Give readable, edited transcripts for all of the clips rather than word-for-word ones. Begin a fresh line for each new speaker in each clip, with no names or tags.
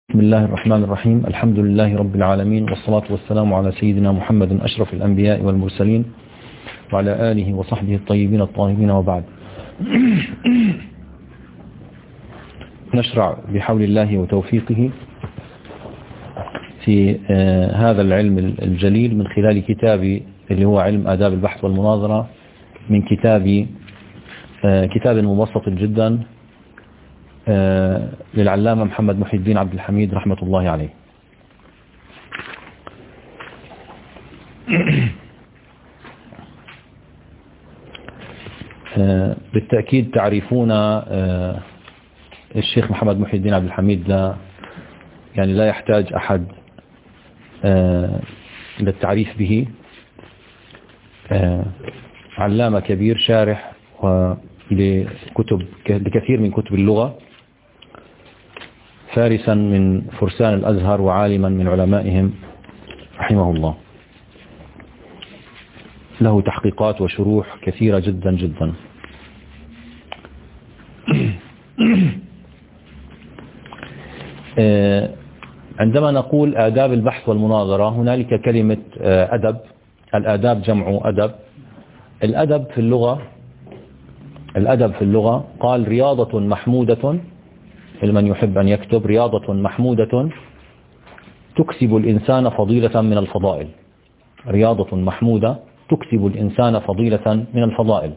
بسم الله الرحمن الرحيم. الحمد لله رب العالمين، والصلاة والسلام على سيدنا محمد أشرف الأنبياء والمرسلين وعلى آله وصحبه الطيبين الطاهرين، وبعد. نشرع بحول الله وتوفيقه في هذا العلم الجليل من خلال كتابي اللي هو علم آداب البحث والمناظرة، من كتاب مبسط جدا للعلامة محمد محي الدين عبد الحميد رحمة الله عليه. بالتأكيد تعرفون الشيخ محمد محي الدين عبد الحميد، لا يحتاج أحد للتعريف به. علامة كبير، شارح لكثير من كتب اللغة، فارسا من فرسان الأزهر وعالما من علمائهم رحمه الله. له تحقيقات وشروح كثيرة جدا جدا. عندما نقول آداب البحث والمناظرة، هنالك كلمة أدب. الآداب جمع أدب. الأدب في اللغة قال رياضة محمودة، لمن يحب أن يكتب، رياضة محمودة تكسب الإنسان فضيلة من الفضائل. رياضة محمودة تكسب الإنسان فضيلة من الفضائل.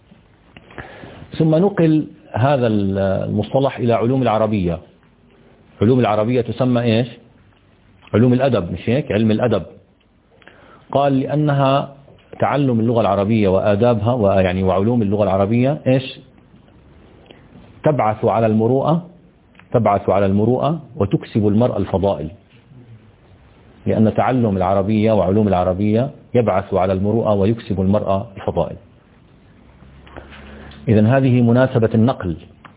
ثم نقل هذا المصطلح إلى علوم العربية. علوم العربية تسمى إيش؟ علوم الأدب، مش هيك؟ علم الأدب. قال لأنها تعلم اللغة العربية وآدابها وعلوم اللغة العربية إيش؟ تبعث على المروءة وتكسب المرء الفضائل، لأن تعلم العربية وعلوم العربية يبعث على المروءة ويكسب المرء الفضائل. إذن هذه مناسبة النقل.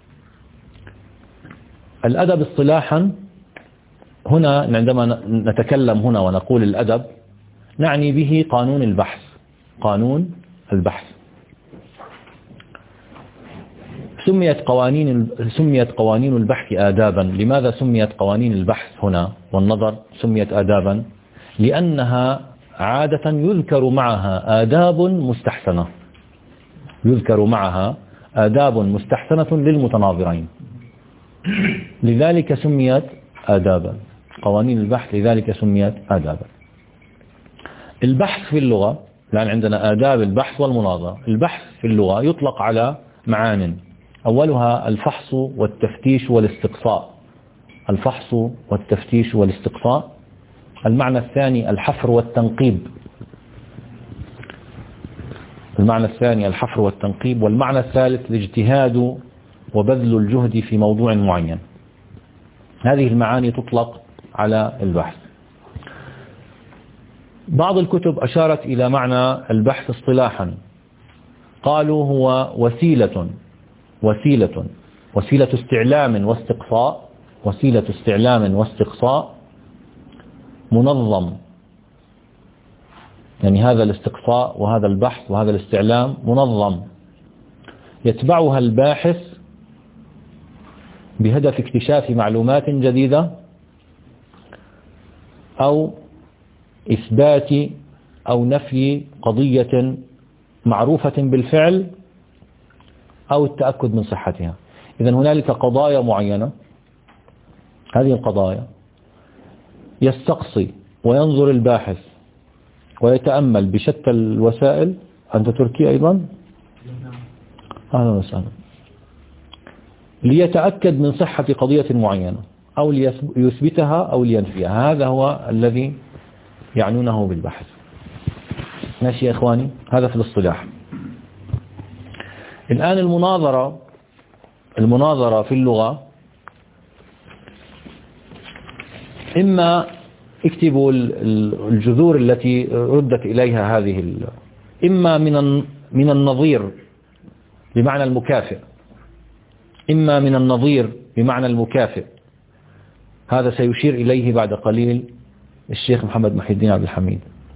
الأدب اصطلاحا، هنا عندما نتكلم هنا ونقول الأدب نعني به قانون البحث. قانون البحث سميت قوانين البحث آدابا. لماذا سميت قوانين البحث هنا والنظر سميت آدابا؟ لأنها عادة يذكر معها آداب مستحسنة للمتناظرين، لذلك سميت آدابا. قوانين البحث لذلك سميت آدابا. البحث في اللغة، لأن عندنا آداب البحث والمناظرة. البحث في اللغة يطلق على معان، أولها الفحص والتفتيش والاستقصاء. الفحص والتفتيش والاستقصاء. المعنى الثاني الحفر والتنقيب. والمعنى الثالث الاجتهاد وبذل الجهد في موضوع معين. هذه المعاني تطلق على البحث. بعض الكتب أشارت إلى معنى البحث اصطلاحا، قالوا هو وسيلة استعلام واستقصاء منظم. هذا الاستقصاء وهذا البحث وهذا الاستعلام منظم، يتبعها الباحث بهدف اكتشاف معلومات جديدة أو إثبات أو نفي قضية معروفة بالفعل أو التأكد من صحتها. إذن هنالك قضايا معينة، هذه القضايا يستقصي وينظر الباحث ويتأمل بشتى الوسائل. أنت تركي أيضا؟ أهلا وسهلا. ليتأكد من صحة قضية معينة أو ليثبتها أو لينفيها. هذا هو الذي يعنونه بالبحث. ماشي يا إخواني؟ هذا في الاصطلاح. الآن المناظرة في اللغة، إما اكتبوا الجذور التي ردت إليها هذه، إما من النظير بمعنى المكافئ، إما من النظير بمعنى المكافئ. هذا سيشير إليه بعد قليل الشيخ محمد محي الدين عبد الحميد.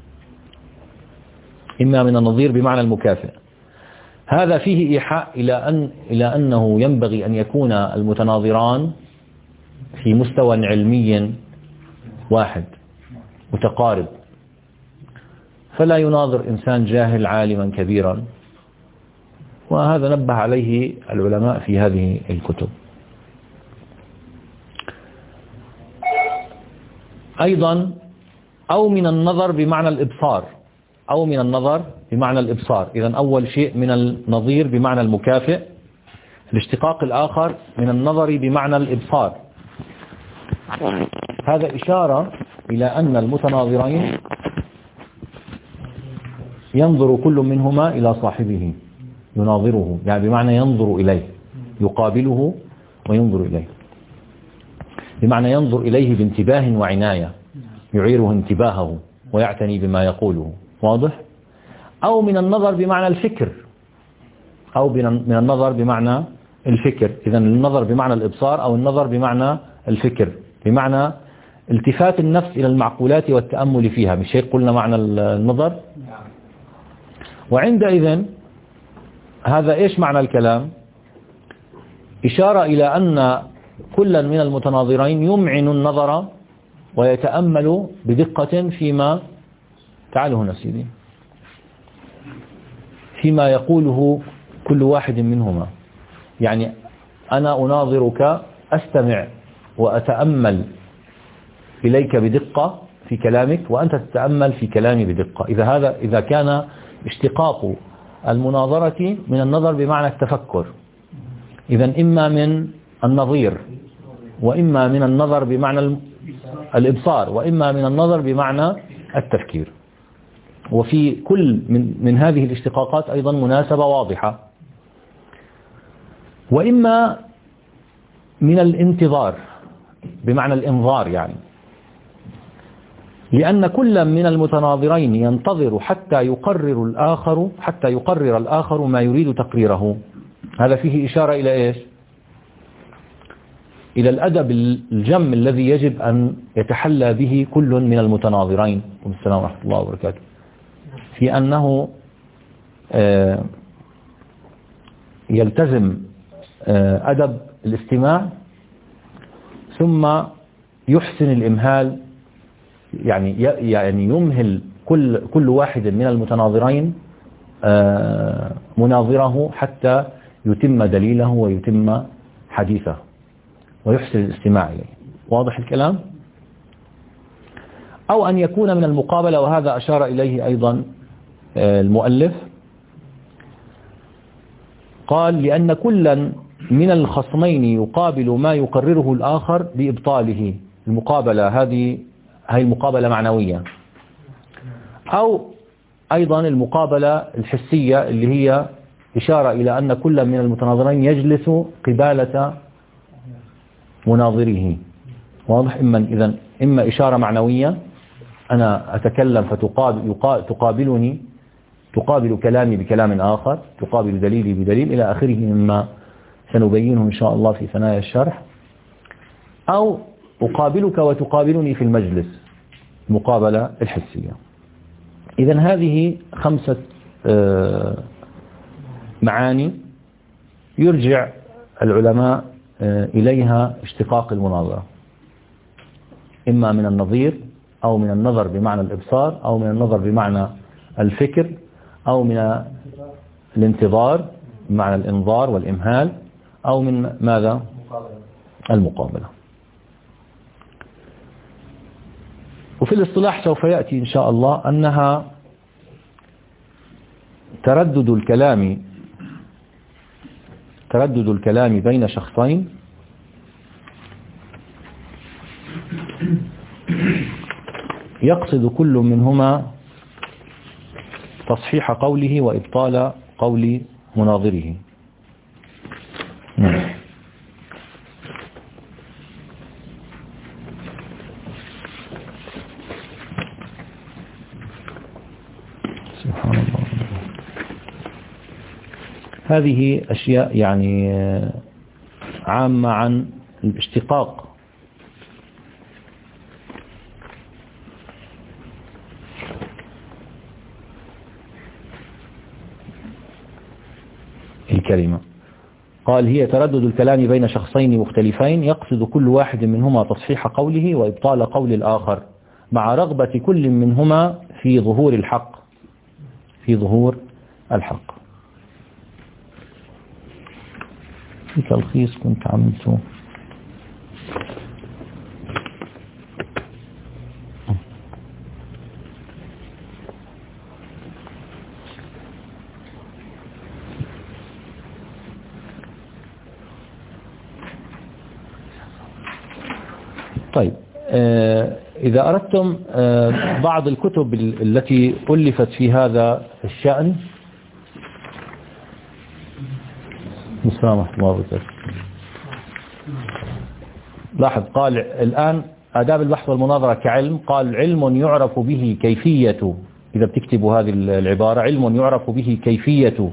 إما من النظير بمعنى المكافئ. هذا فيه إيحاء إلى أنه ينبغي أن يكون المتناظران في مستوى علمي واحد متقارب، فلا يناظر إنسان جاهل عالما كبيرا، وهذا نبه عليه العلماء في هذه الكتب. أيضا أو من النظر بمعنى الإبصار، أو من النظر بمعنى الإبصار. إذن أول شيء من النظير بمعنى المكافئ، الاشتقاق الآخر من النظر بمعنى الإبصار. هذا إشارة إلى أن المتناظرين ينظر كل منهما إلى صاحبه، يناظره، يعني بمعنى ينظر إليه، يقابله وينظر إليه، بمعنى ينظر إليه بانتباه وعناية، يعيره انتباهه ويعتني بما يقوله. واضح؟ أو من النظر بمعنى الفكر، أو من النظر بمعنى الفكر. إذن النظر بمعنى الإبصار أو النظر بمعنى الفكر، بمعنى التفات النفس إلى المعقولات والتأمل فيها. مش هيك قلنا معنى النظر؟ وعندئذ هذا إيش معنى الكلام؟ إشارة إلى أن كل من المتناظرين يمعن النظر ويتأمل بدقة فيما، تعالوا هنا سيدي، فيما يقوله كل واحد منهما. يعني أنا أناظرك، أستمع وأتأمل إليك بدقة في كلامك، وأنت تتأمل في كلامي بدقة. إذا كان اشتقاق المناظرة من النظر بمعنى التفكر، إذن إما من النظير، وإما من النظر بمعنى الإبصار، وإما من النظر بمعنى التفكير. وفي كل من هذه الاشتقاقات أيضا مناسبة واضحة. وإما من الانتظار بمعنى الإنظار، يعني لأن كل من المتناظرين ينتظر حتى يقرر الآخر ما يريد تقريره. هذا فيه إشارة إلى إيش؟ إلى الأدب الجم الذي يجب أن يتحلى به كل من المتناظرين. والسلام ورحمة الله وبركاته. في أنه يلتزم أدب الاستماع، ثم يحسن الإمهال، يعني يمهل كل واحد من المتناظرين مناظره حتى يتم دليله ويتم حديثه، ويحسن الاستماع إليه. واضح الكلام؟ أو أن يكون من المقابلة، وهذا أشار إليه أيضا المؤلف، قال لأن كلا من الخصمين يقابل ما يقرره الآخر بإبطاله. المقابلة هذه المقابلة معنوية، أو أيضا المقابلة الحسية اللي هي إشارة إلى أن كل من المتناظرين يجلس قبالة مناظره. واضح؟ إما إشارة معنوية، أنا أتكلم فتقابلني، تقابل كلامي بكلام آخر، تقابل دليلي بدليل إلى آخره مما سنبينه إن شاء الله في ثنايا الشرح. أو أقابلك وتقابلني في المجلس، المقابلة الحسية. إذن هذه 5 معاني يرجع العلماء إليها اشتقاق المناظرة، إما من النظير، أو من النظر بمعنى الإبصار، أو من النظر بمعنى الفكر، أو من الانتظار بمعنى الإنظار والإمهال، أو من ماذا؟ المقابلة. وفي الاصطلاح سوف يأتي إن شاء الله أنها تردد الكلام بين شخصين يقصد كل منهما تصحيح قوله وإبطال قول مناظره. سبحان الله. هذه أشياء يعني عامة عن الاشتقاق. الكلمة. قال هي تردد الكلام بين شخصين مختلفين يقصد كل واحد منهما تصحيح قوله وإبطال قول الآخر مع رغبة كل منهما في ظهور الحق. في ظهور الحق. في تلخيص كنت عملته. طيب إذا أردتم بعض الكتب التي ألفت في هذا الشأن. مسامح الله وبركاته. لاحظ قال الآن آداب البحث والمناظرة كعلم، قال علم يعرف به كيفية، إذا بتكتبوا هذه العبارة، علم يعرف به كيفية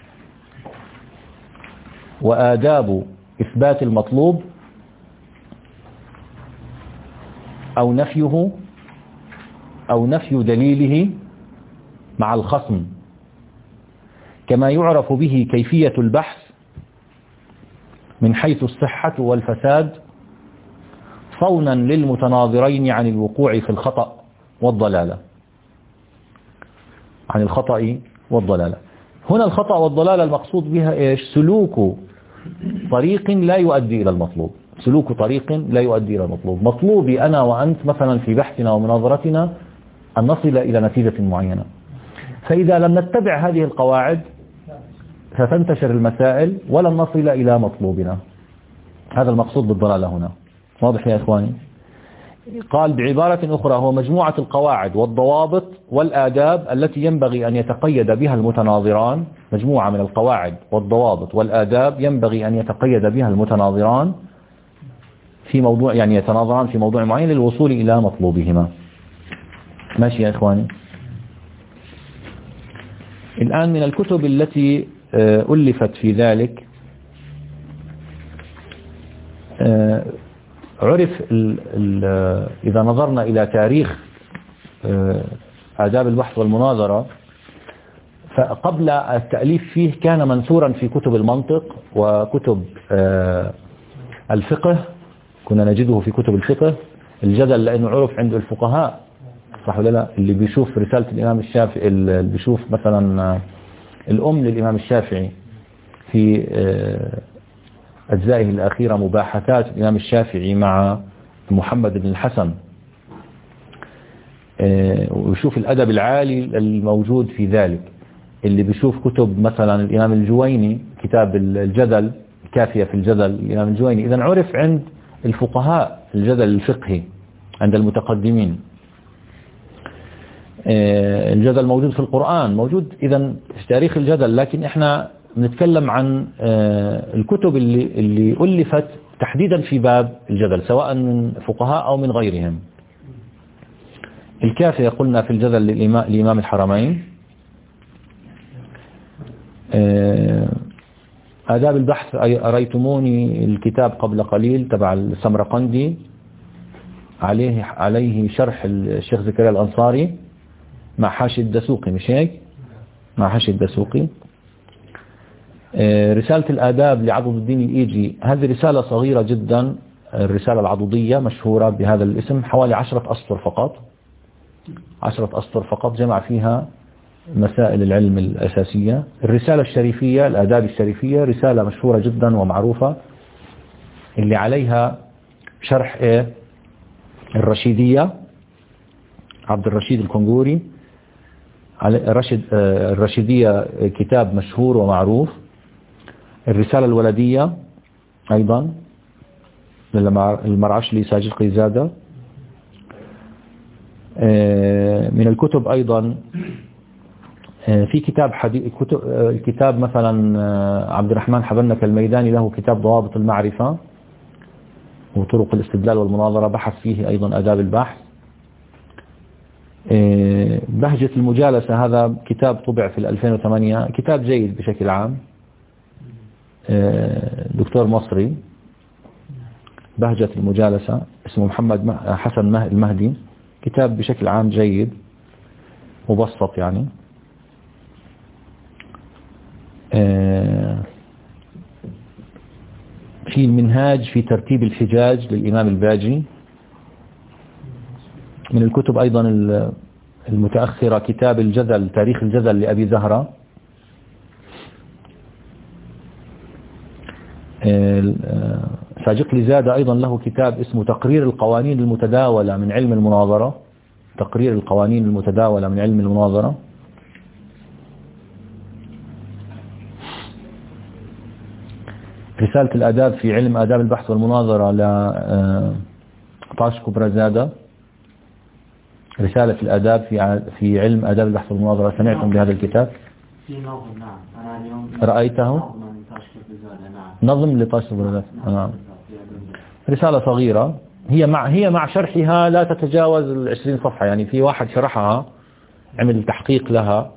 وآداب إثبات المطلوب أو نفيه أو نفي دليله مع الخصم، كما يعرف به كيفية البحث من حيث الصحة والفساد صونا للمتناظرين عن الوقوع في الخطأ والضلالة. عن الخطأ والضلالة. هنا الخطأ والضلالة المقصود بها إيش؟ سلوك طريق لا يؤدي إلى المطلوب. سلوك طريق لا يؤدي إلى المطلوب. مطلوبي أنا وأنت مثلا في بحثنا ومناظرتنا أن نصل إلى نتيجة معينة، فإذا لم نتبع هذه القواعد ستنتشر المسائل ولن نصل إلى مطلوبنا. هذا المقصود بالضلالة هنا. واضح يا إخواني؟ قال بعبارة أخرى هو مجموعة القواعد والضوابط والآداب التي ينبغي أن يتقيد بها المتناظران، مجموعة من القواعد والضوابط والآداب ينبغي أن يتقيد بها المتناظران في موضوع، يعني يتناظران في موضوع معين للوصول إلى مطلوبهما. ماشي يا إخواني؟ الآن من الكتب التي ألفت في ذلك عرف إذا نظرنا إلى تاريخ آداب البحث والمناظرة، فقبل التأليف فيه كان منثورا في كتب المنطق وكتب الفقه، كنا نجده في كتب الفقه. الجدل لأنه عرف عند الفقهاء، صح ولا لا؟ اللي بيشوف رسالة الإمام الشافعي، اللي بيشوف مثلا الأم للإمام الشافعي في أجزائه الأخيرة مباحثات الإمام الشافعي مع محمد بن الحسن، ويشوف الأدب العالي الموجود في ذلك. اللي بيشوف كتب مثلا الإمام الجويني، كتاب الجدل، كافية في الجدل الإمام الجويني، إذن عرف عند الفقهاء الجدل الفقهي عند المتقدمين. الجدل موجود في القرآن، موجود إذن في تاريخ الجدل، لكن إحنا نتكلم عن الكتب اللي ألفت تحديدا في باب الجدل، سواء من فقهاء أو من غيرهم. الكافية قلنا في الجدل لإمام الحرمين. آداب البحث أريتموني الكتاب قبل قليل تبع السمرقندي، عليه شرح الشيخ زكريا الأنصاري مع حاشي الدسوقي، مش هيك؟ مع حاشي الدسوقي. رسالة الآداب لعضد الدين الإيجي، هذه رسالة صغيرة جدا، الرسالة العضدية مشهورة بهذا الاسم، حوالي 10 أسطر فقط، 10 أسطر فقط، جمع فيها مسائل العلم الأساسية. الرسالة الشريفية، الآداب الشريفية، رسالة مشهورة جدا ومعروفة، اللي عليها شرح الرشيدية، عبد الرشيد الكنغوري. الرشيدية كتاب مشهور ومعروف. الرسالة الولدية أيضا للمرعشلي ساجد قيزادة. من الكتب أيضا في كتاب الكتاب مثلا عبد الرحمن حبنك الميداني له كتاب ضوابط المعرفة وطرق الاستدلال والمناظرة، بحث فيه أيضا آداب البحث. بهجة المجالسة، هذا كتاب طبع في 2008، كتاب جيد بشكل عام، دكتور مصري. بهجة المجالسة اسمه محمد حسن المهدي، كتاب بشكل عام جيد مبسط يعني. في المنهاج في ترتيب الحجاج للإمام الباجي. من الكتب أيضا المتأخرة كتاب الجدل، تاريخ الجدل لأبي زهرة. ساجق لزادة أيضا له كتاب اسمه تقرير القوانين المتداولة من علم المناظرة، تقرير القوانين المتداولة من علم المناظرة. رسالة الآداب في علم آداب البحث والمناظرة طاشكو برزادة. رسالة الآداب في علم آداب البحث والمناظرة. سمعتم بهذا الكتاب؟
في نظم، نعم. أنا اليوم
رأيته؟ نظم لطاشكو برزادة. نعم. رسالة صغيرة، هي مع شرحها لا تتجاوز 20 صفحة. يعني في واحد شرحها عمل تحقيق لها.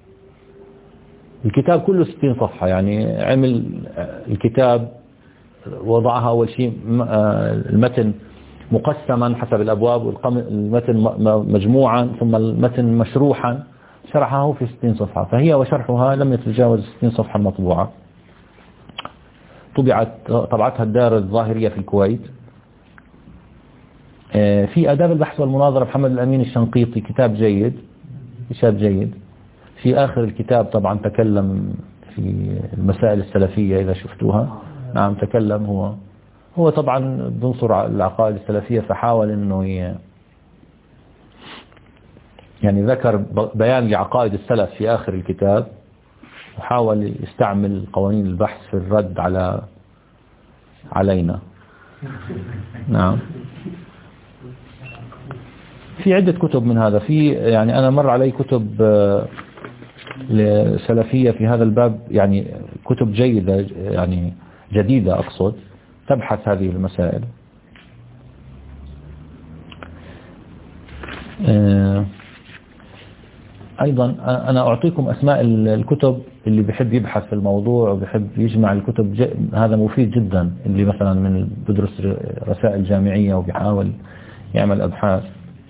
الكتاب كله 60 صفحة. يعني عمل الكتاب وضعها أول شيء المتن مقسما حسب الأبواب، والمتن مجموعا، ثم المتن مشروحا، شرحه في 60 صفحة. فهي وشرحها لم يتجاوز 60 صفحة المطبوعة. طبعتها الدار الظاهرية في الكويت. في آداب البحث والمناظرة محمد الأمين الشنقيطي، كتاب جيد. في آخر الكتاب طبعا تكلم في المسائل السلفية إذا شفتوها. نعم تكلم. هو طبعا بنصر العقائد السلفية، فحاول أنه يعني ذكر بيان لعقائد السلف في آخر الكتاب، وحاول يستعمل قوانين البحث في الرد علينا. نعم. في عدة كتب من هذا. يعني أنا مر علي كتب سلفية في هذا الباب، يعني كتب جيدة، يعني جديدة أقصد، تبحث هذه المسائل. أيضا أنا أعطيكم أسماء الكتب اللي بيحب يبحث في الموضوع وبيحب يجمع الكتب. هذا مفيد جدا. اللي مثلا من بدرس رسائل جامعية وبيحاول يعمل أبحاث.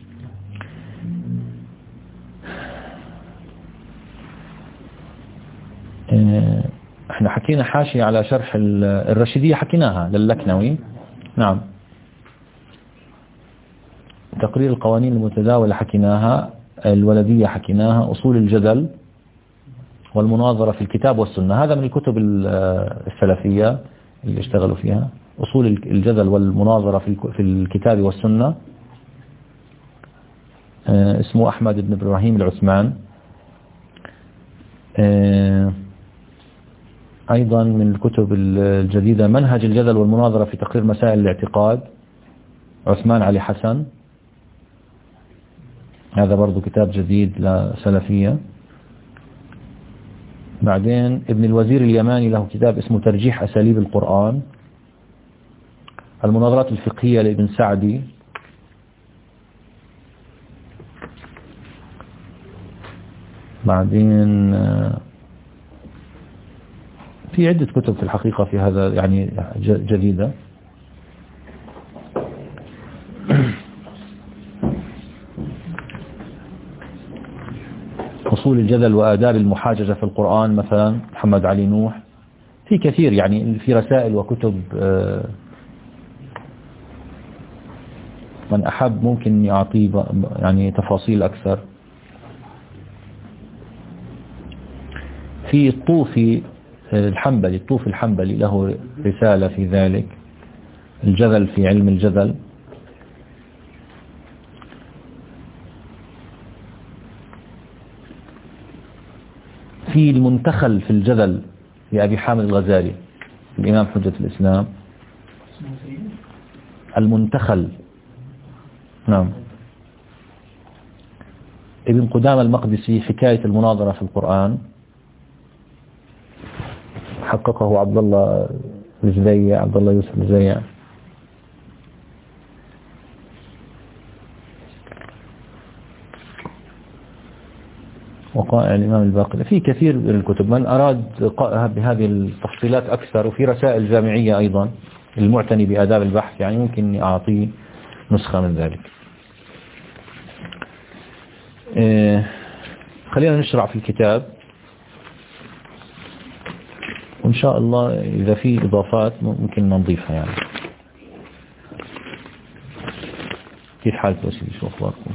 احنا حكينا حاشية على شرح الرشيدية، حكيناها للكنوي. نعم. تقرير القوانين المتداولة حكيناها. الولدية حكيناها. أصول الجدل والمناظرة في الكتاب والسنة، هذا من الكتب السلفية اللي اشتغلوا فيها. أصول الجدل والمناظرة في الكتاب والسنة. اسمه أحمد بن إبراهيم العثمان. أيضا من الكتب الجديدة منهج الجدل والمناظرة في تقرير مسائل الاعتقاد، عثمان علي حسن. هذا برضو كتاب جديد لسلفية. بعدين ابن الوزير اليماني له كتاب اسمه ترجيح أساليب القرآن. المناظرات الفقهية لابن سعدي. بعدين في عدة كتب في الحقيقة في هذا، يعني جديدة. أصول الجدل وآداب المحاججة في القرآن مثلا محمد علي نوح. في كثير، يعني في رسائل وكتب. من أحب ممكن يعطيه يعني تفاصيل أكثر. في الطوفي الحنبلي له رسالة في ذلك، الجدل في علم الجدل. في المنتخل في الجدل لأبي حامد الغزالي، الإمام حجة الإسلام. المنتخل. نعم. ابن قدامة المقدسي حكاية المناظرة في القرآن، حققه عبد الله يوسف الجزيع. وقائع الإمام الباقر. في كثير من الكتب. من أراد بهذه التفصيلات أكثر، وفي رسائل جامعية أيضا المعتني بآداب البحث، يعني ممكن أعطيه نسخة من ذلك. خلينا نشرع في الكتاب وإن شاء الله إذا في إضافات ممكن نضيفها يعني. كيف حالك وسيدي؟ شو أخباركم؟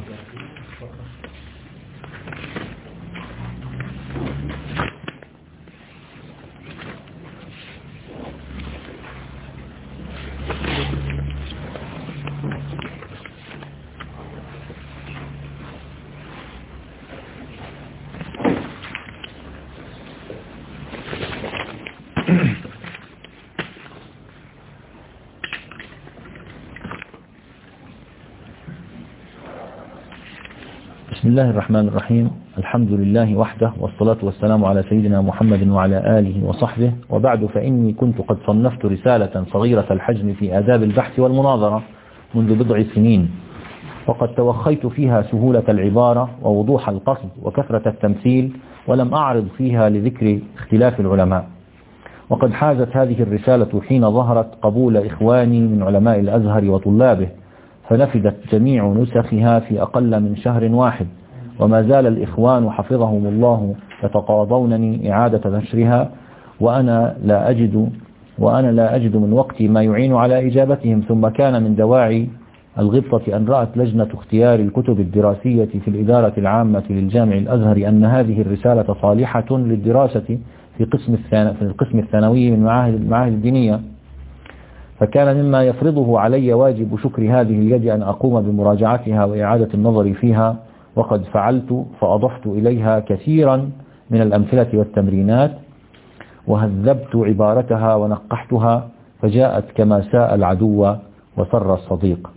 بسم الله الرحمن الرحيم. الحمد لله وحده، والصلاة والسلام على سيدنا محمد وعلى آله وصحبه، وبعد، فإني كنت قد صنفت رسالة صغيرة الحجم في آداب البحث والمناظرة منذ بضع سنين، وقد توخيت فيها سهولة العبارة ووضوح القصد وكثرة التمثيل، ولم أعرض فيها لذكر اختلاف العلماء. وقد حازت هذه الرسالة حين ظهرت قبول إخواني من علماء الأزهر وطلابه، فنفدت جميع نسخها في أقل من شهر واحد، وما زال الإخوان حفظهم الله يتقاضونني إعادة نشرها، وأنا لا أجد من وقتي ما يعين على إجابتهم. ثم كان من دواعي الغبطة أن رأت لجنة اختيار الكتب الدراسية في الإدارة العامة للجامع الأزهر أن هذه الرسالة صالحة للدراسة في القسم الثانوي من المعاهد الدينية، فكان مما يفرضه علي واجب شكر هذه اليد أن أقوم بمراجعتها وإعادة النظر فيها، وقد فعلت، فأضفت إليها كثيرا من الأمثلة والتمرينات، وهذبت عبارتها ونقحتها، فجاءت كما ساء العدو وسر الصديق.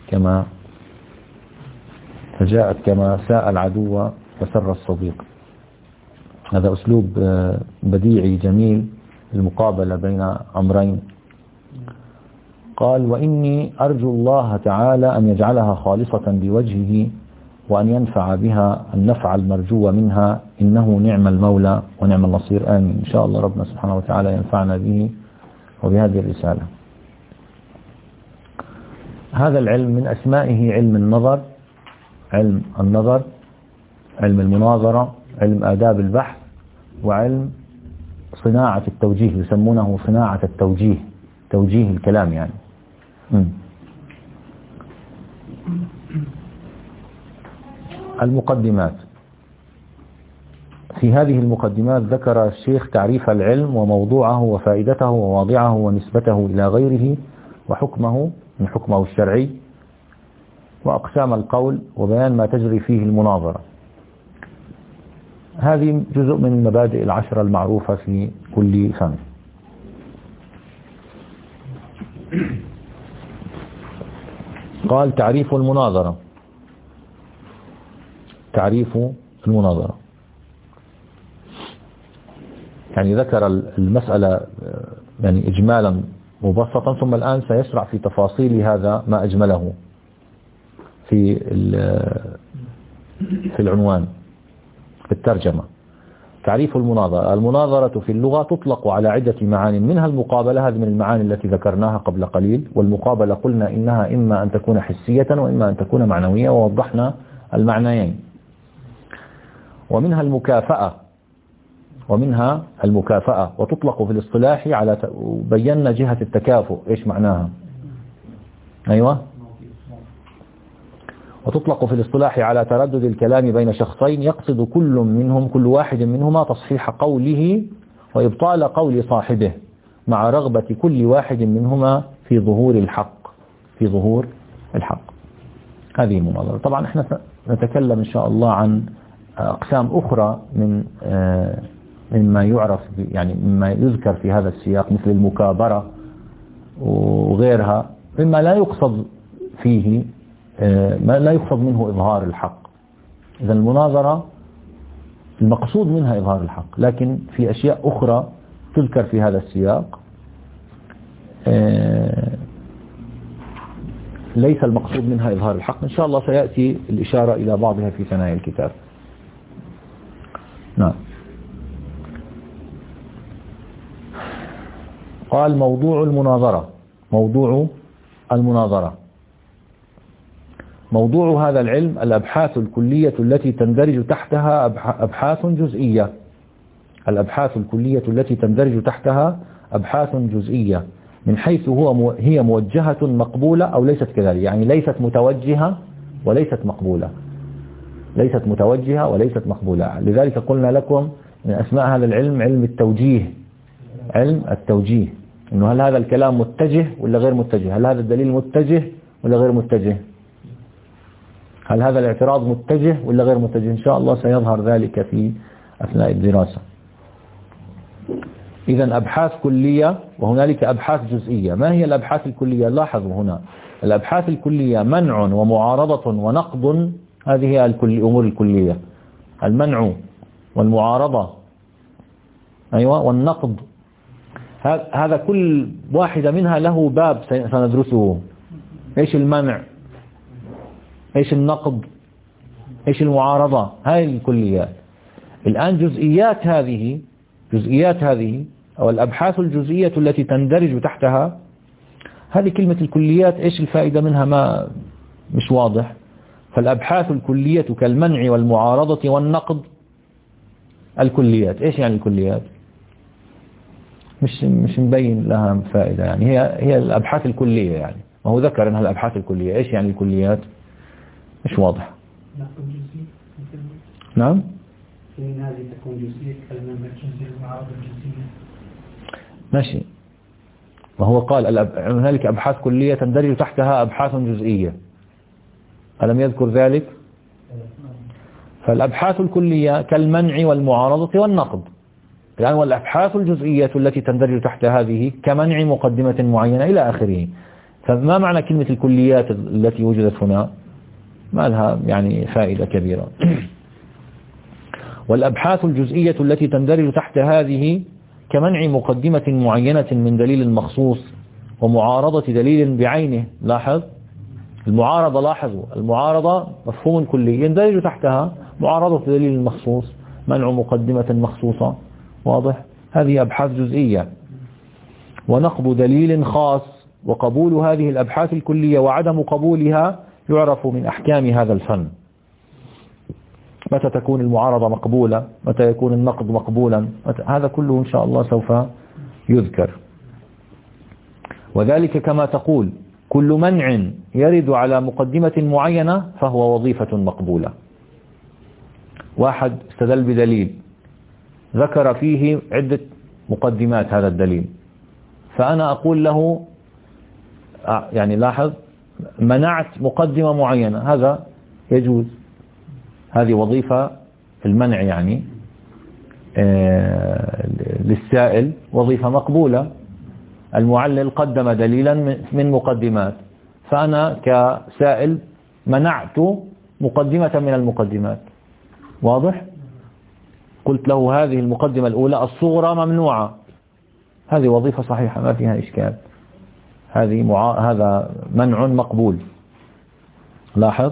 فجاءت كما ساء العدو وسر الصديق. هذا أسلوب بديعي جميل المقابلة بين أمرين. قال: وإني أرجو الله تعالى أن يجعلها خالصة بوجهه، وأن ينفع بها النفع المرجو منها، إنه نعم المولى ونعم النصير. آمين. إن شاء الله ربنا سبحانه وتعالى ينفعنا به وبهذه الرسالة. هذا العلم من أسمائه علم النظر، علم النظر، علم المناظرة، علم آداب البحث، وعلم صناعة التوجيه، يسمونه صناعة التوجيه، توجيه الكلام يعني. المقدمات. في هذه المقدمات ذكر الشيخ تعريف العلم وموضوعه وفائدته وواضعه ونسبته إلى غيره وحكمه من حكمه الشرعي، وأقسام القول، وبيان ما تجري فيه المناظرة. هذه جزء من المبادئ العشرة المعروفة في كل فن. قال: تعريف المناظرة. تعريف المناظرة يعني ذكر المسألة يعني إجمالا مبسطا، ثم الآن سيشرع في تفاصيل هذا ما أجمله في العنوان، في الترجمة. تعريف المناظرة. المناظرة في اللغة تطلق على عدة معان، منها المقابلة، هذه من المعاني التي ذكرناها قبل قليل. والمقابلة قلنا إنها إما أن تكون حسية وإما أن تكون معنوية، ووضحنا المعنيين. ومنها المكافأة، وتطلق في الاصطلاح على بينا جهة التكافؤ إيش معناها. أيوة. وتطلق في الاصطلاح على تردد الكلام بين شخصين يقصد كل واحد منهما تصحيح قوله وإبطال قول صاحبه، مع رغبة كل واحد منهما في ظهور الحق. هذه المناظرة. طبعا احنا نتكلم إن شاء الله عن أقسام أخرى مما يعرف يعني مما يذكر في هذا السياق، مثل المكابرة وغيرها، مما لا يقصد فيه ما لا يقصد منه إظهار الحق. إذا المناظرة المقصود منها إظهار الحق، لكن في أشياء أخرى تذكر في هذا السياق ليس المقصود منها إظهار الحق. إن شاء الله سيأتي الإشارة إلى بعضها في ثنايا الكتاب. نعم. قال: موضوع المناظرة. موضوع هذا العلم الأبحاث الكلية التي تندرج تحتها أبحاث جزئية. الأبحاث الكلية التي تندرج تحتها أبحاث جزئية من حيث هي موجهة مقبولة أو ليست كذلك، يعني ليست متوجهة وليست مقبولة، ليست متوجهة وليست مقبولة. لذلك قلنا لكم من أسماء هذا العلم علم التوجيه، علم التوجيه، إنه هل هذا الكلام متجه ولا غير متجه، هل هذا الدليل متجه ولا غير متجه، هل هذا الاعتراض متجه ولا غير متجه. إن شاء الله سيظهر ذلك في أثناء الدراسة. إذا أبحاث كلية وهنالك أبحاث جزئية. ما هي الأبحاث الكلية؟ لاحظوا هنا الأبحاث الكلية منع ومعارضة ونقض، هذه هي الأمور الكلية، المنع والمعارضة أيوة والنقض. هذا كل واحدة منها له باب سندرسه. إيش المنع، إيش النقض، إيش المعارضة، هاي الكليات. الآن جزئيات هذه أو الأبحاث الجزئية التي تندرج تحتها، هذه كلمة الكليات إيش الفائدة منها ما مش واضح. فالأبحاث الكلية كالمنع والمعارضة والنقض الكليات. إيش يعني الكليات؟ مش مبين لها فائدة، يعني هي الأبحاث الكلية، يعني ما هو ذكر أنها الأبحاث الكلية. إيش يعني الكليات؟ مش واضح. نعم
من هذه تكون جزئية كالمنع الجزئية والمعارضة الجزئية.
ماشي، وهو قال هنالك أبحاث كلية تندرج تحتها أبحاث جزئية، ألم يذكر ذلك؟ فالأبحاث الكلية كالمنع والمعارضة والنقض. الآن والأبحاث الجزئية التي تندرج تحت هذه كمنع مقدمة معينة إلى آخره. فما معنى كلمة الكليات التي وجدت هنا؟ ما لها يعني فائدة كبيرة. والأبحاث الجزئية التي تندرج تحت هذه كمنع مقدمة معينة من دليل مخصوص ومعارضة دليل بعينه. لاحظ المعارضة، لاحظوا المعارضة مفهوم كلي يندرج تحتها معارضة دليل مخصوص، منع مقدمة مخصوصة، واضح؟ هذه أبحاث جزئية. ونقض دليل خاص، وقبول هذه الأبحاث الكلية وعدم قبولها يعرف من أحكام هذا الفن. متى تكون المعارضة مقبولة، متى يكون النقد مقبولا، هذا كله إن شاء الله سوف يذكر. وذلك كما تقول كل منع يرد على مقدمة معينة فهو وظيفة مقبولة. واحد استدل بدليل ذكر فيه عدة مقدمات هذا الدليل، فأنا أقول له يعني لاحظ منعت مقدمة معينة، هذا يجوز، هذه وظيفة المنع يعني للسائل وظيفة مقبولة. المعلل قدم دليلا من مقدمات، فأنا كسائل منعت مقدمة من المقدمات، واضح؟ قلت له هذه المقدمة الأولى الصغرى ممنوعة، هذه وظيفة صحيحة ما فيها إشكال، هذا منع مقبول. لاحظ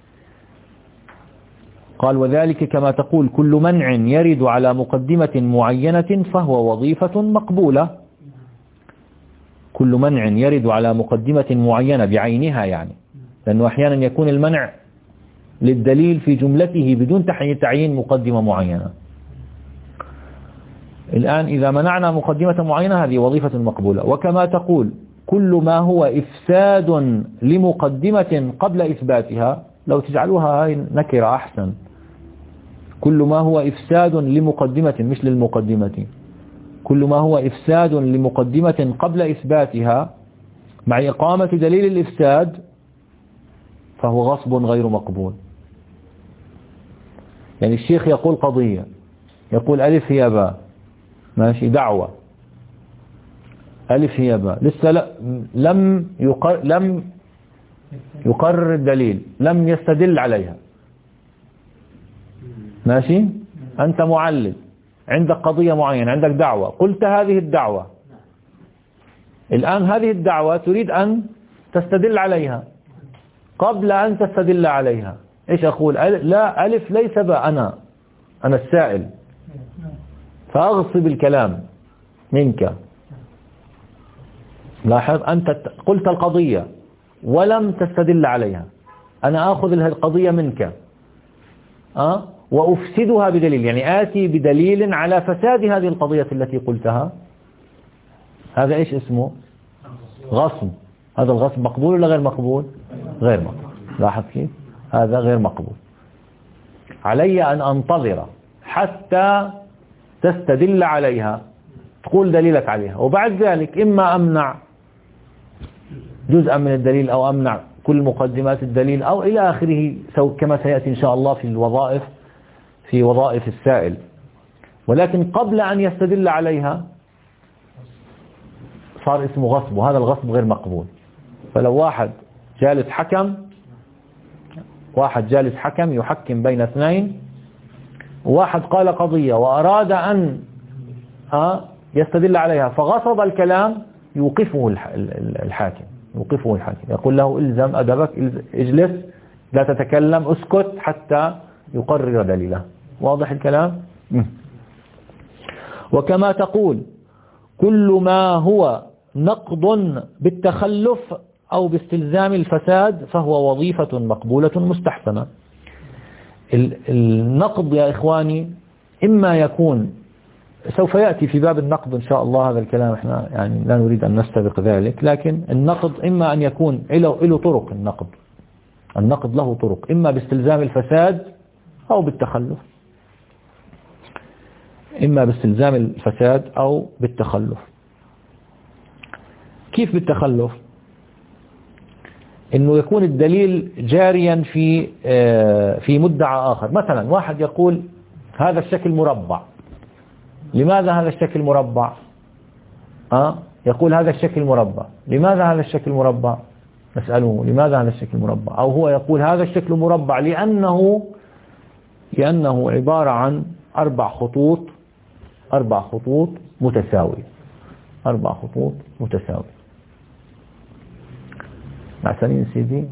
قال وذلك كما تقول كل منع يرد على مقدمة معينة فهو وظيفة مقبولة. كل منع يرد على مقدمة معينة بعينها، يعني لأنه أحيانا يكون المنع للدليل في جملته بدون تعيين مقدمة معينة. الآن إذا منعنا مقدمة معينة هذه وظيفة مقبولة. وكما تقول كل ما هو إفساد لمقدمة قبل إثباتها، لو تجعلوها هاي نكرة أحسن، كل ما هو إفساد لمقدمة مش للمقدمة، كل ما هو إفساد لمقدمة قبل إثباتها مع إقامة دليل الإفساد فهو غصب غير مقبول. يعني الشيخ يقول قضية، يقول ألف هي باء، ماشي، دعوة ألف هي باء، لسه لم يقرر الدليل، لم يستدل عليها، ماشي. أنت معلل عندك قضية معينة، عندك دعوة، قلت هذه الدعوة، الآن هذه الدعوة تريد أن تستدل عليها، قبل أن تستدل عليها إيش أقول؟ لا ألف ليس باء، أنا السائل، فأغصب الكلام منك. لاحظ أنت قلت القضية ولم تستدل عليها، أنا أخذ القضية منك وأفسدها بدليل، يعني آتي بدليل على فساد هذه القضية التي قلتها، هذا إيش اسمه؟ غصب. هذا الغصب مقبول ولا غير مقبول؟ غير مقبول. لاحظ كيف؟ هذا غير مقبول. علي أن أنتظر حتى تستدل عليها، تقول دليلك عليها، وبعد ذلك إما أمنع جزءا من الدليل أو أمنع كل مقدمات الدليل أو إلى آخره، كما سيأتي إن شاء الله في وظائف السائل. ولكن قبل أن يستدل عليها صار اسمه غصب، وهذا الغصب غير مقبول. فلو واحد جالس حكم يحكم بين اثنين، وواحد قال قضية وأراد أن يستدل عليها فغصب الكلام، يوقفه الحاكم، يقول له الزم أدبك، اجلس لا تتكلم، اسكت حتى يقرر دليله. واضح الكلام؟ وكما تقول كل ما هو نقض بالتخلف أو باستلزام الفساد فهو وظيفة مقبولة مستحسنة. النقض يا إخواني إما يكون، سوف يأتي في باب النقض إن شاء الله هذا الكلام، احنا يعني لا نريد أن نستبق ذلك، لكن النقض إما أن يكون له طرق. النقض له طرق، إما باستلزام الفساد أو بالتخلف. كيف بالتخلف؟ إنه يكون الدليل جاريا في مدعى آخر. مثلا واحد يقول هذا الشكل مربع، لماذا هذا الشكل مربع؟ يقول هذا الشكل مربع، لماذا هذا الشكل مربع؟ نسأله لماذا هذا الشكل مربع؟ أو هو يقول هذا الشكل مربع لأنه عبارة عن 4 خطوط متساوية. 4 خطوط متساوية. مع سنين سيدي،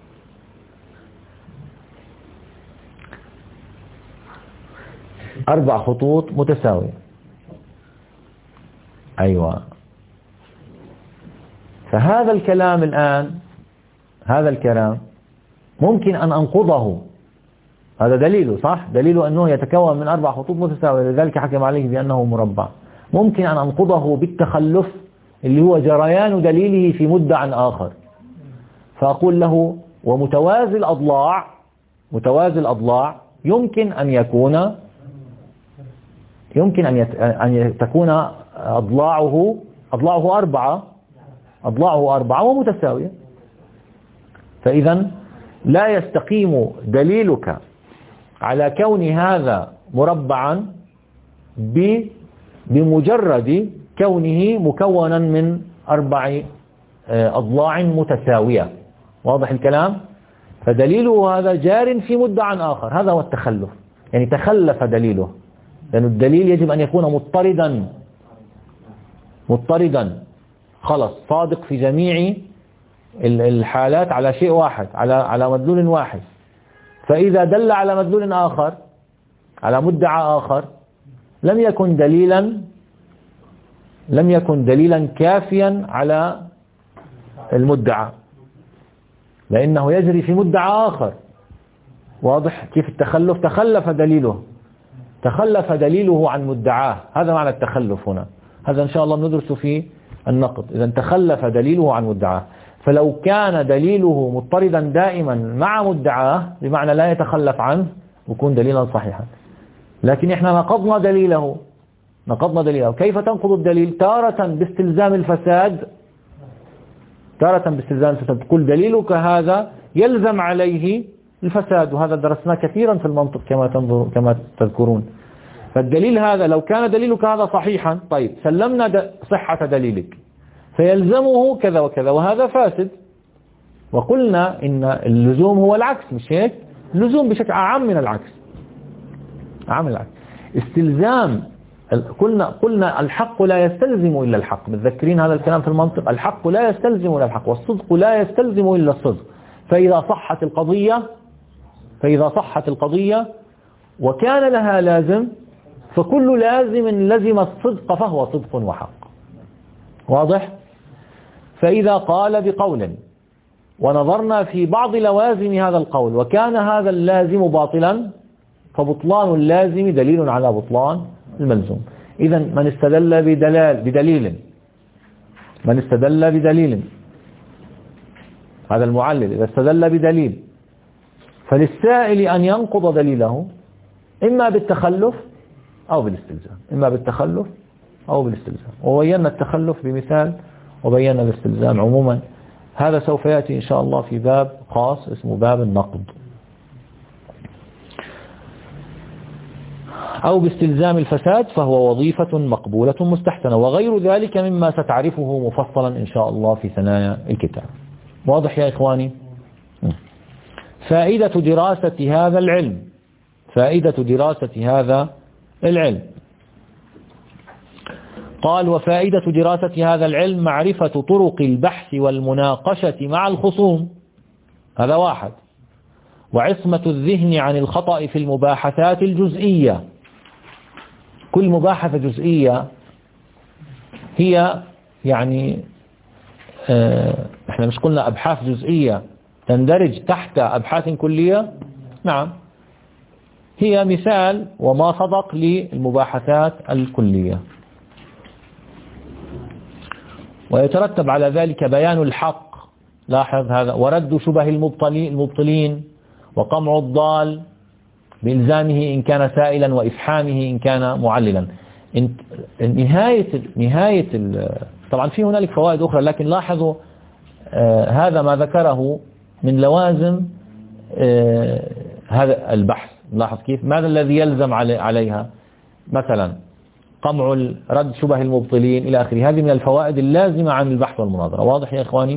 أربع خطوط متساوية. أيوة. فهذا الكلام الآن، هذا الكلام ممكن أن أنقضه، هذا دليله صح، دليله أنه يتكون من 4 خطوط متساوية، لذلك حكم عليه بأنه مربع. ممكن أن أنقضه بالتخلف اللي هو جريان دليله في مدعى آخر، فأقول له ومتوازي الأضلاع يمكن أن تكون أضلاعه 4 ومتساوية. فإذا لا يستقيم دليلك على كون هذا مربعا بمجرد كونه مكونا من 4 أضلاع متساوية. واضح الكلام؟ فدليله هذا جار في مدعى آخر، هذا هو التخلف، يعني تخلف دليله، لأن الدليل يجب أن يكون مضطردا خلص، صادق في جميع الحالات على شيء واحد، على مدلول واحد. فإذا دل على مدلول آخر، على مدعى آخر، لم يكن دليلا كافيا على المدعى، لأنه يجري في مدعى آخر. واضح كيف التخلف؟ تخلف دليله عن مدعاه، هذا معنى التخلف هنا. هذا إن شاء الله ندرس في النقد. إذا تخلف دليله عن مدعاه، فلو كان دليله مضطردا دائما مع مدعاه بمعنى لا يتخلف عنه يكون دليلا صحيحا. لكن احنا نقضنا دليله. كيف تنقض الدليل؟ تارة باستلزام الفساد، تقول دليلك هذا يلزم عليه الفساد، وهذا درسناه كثيرا في المنطق كما تذكرون. فالدليل هذا لو كان دليلك هذا صحيحا، طيب سلمنا صحة دليلك، فيلزمه كذا وكذا، وهذا فاسد. وقلنا إن اللزوم هو العكس، مش هيك؟ اللزوم بشكل أعم من العكس. استلزام، قلنا الحق لا يستلزم إلا الحق، متذكرين هذا الكلام في المنطق؟ الحق لا يستلزم إلا الحق، والصدق لا يستلزم إلا الصدق. فإذا صحت القضية وكان لها لازم، فكل لازم لزم الصدق فهو صدق وحق. واضح؟ فإذا قال بقول ونظرنا في بعض لوازم هذا القول وكان هذا اللازم باطلا، فبطلان اللازم دليل على بطلان الملزوم. إذا من استدل بدليل هذا المعلل إذا استدل بدليل فللسائل أن ينقض دليله إما بالتخلف أو بالاستلزام، وبينا التخلف بمثال وبينا الاستلزام عموما. هذا سوف يأتي إن شاء الله في باب خاص اسمه باب النقض. أو باستلزام الفساد فهو وظيفة مقبولة مستحسنة، وغير ذلك مما ستعرفه مفصلا إن شاء الله في ثنايا الكتاب. واضح يا إخواني؟ فائدة دراسة هذا العلم قال: وفائدة دراسة هذا العلم معرفة طرق البحث والمناقشة مع الخصوم، هذا واحد، وعصمة الذهن عن الخطأ في المباحثات الجزئية. كل مباحثة جزئية هي يعني احنا مش قلنا أبحاث جزئية تندرج تحت أبحاث كلية؟ نعم، هي مثال وما صدق للمباحثات الكلية، ويترتب على ذلك بيان الحق، لاحظ هذا، ورد شبه المبطلين، وقمع الضال بإلزامه إن كان سائلا وإفحامه إن كان معللا. نهاية طبعا في هنالك فوائد أخرى، لكن لاحظوا هذا ما ذكره من لوازم هذا البحث. لاحظ كيف ماذا الذي يلزم عليها، مثلا قمع رد شبه المبطلين إلى آخره. هذه من الفوائد اللازمة عن البحث والمناظرة. واضح يا إخواني؟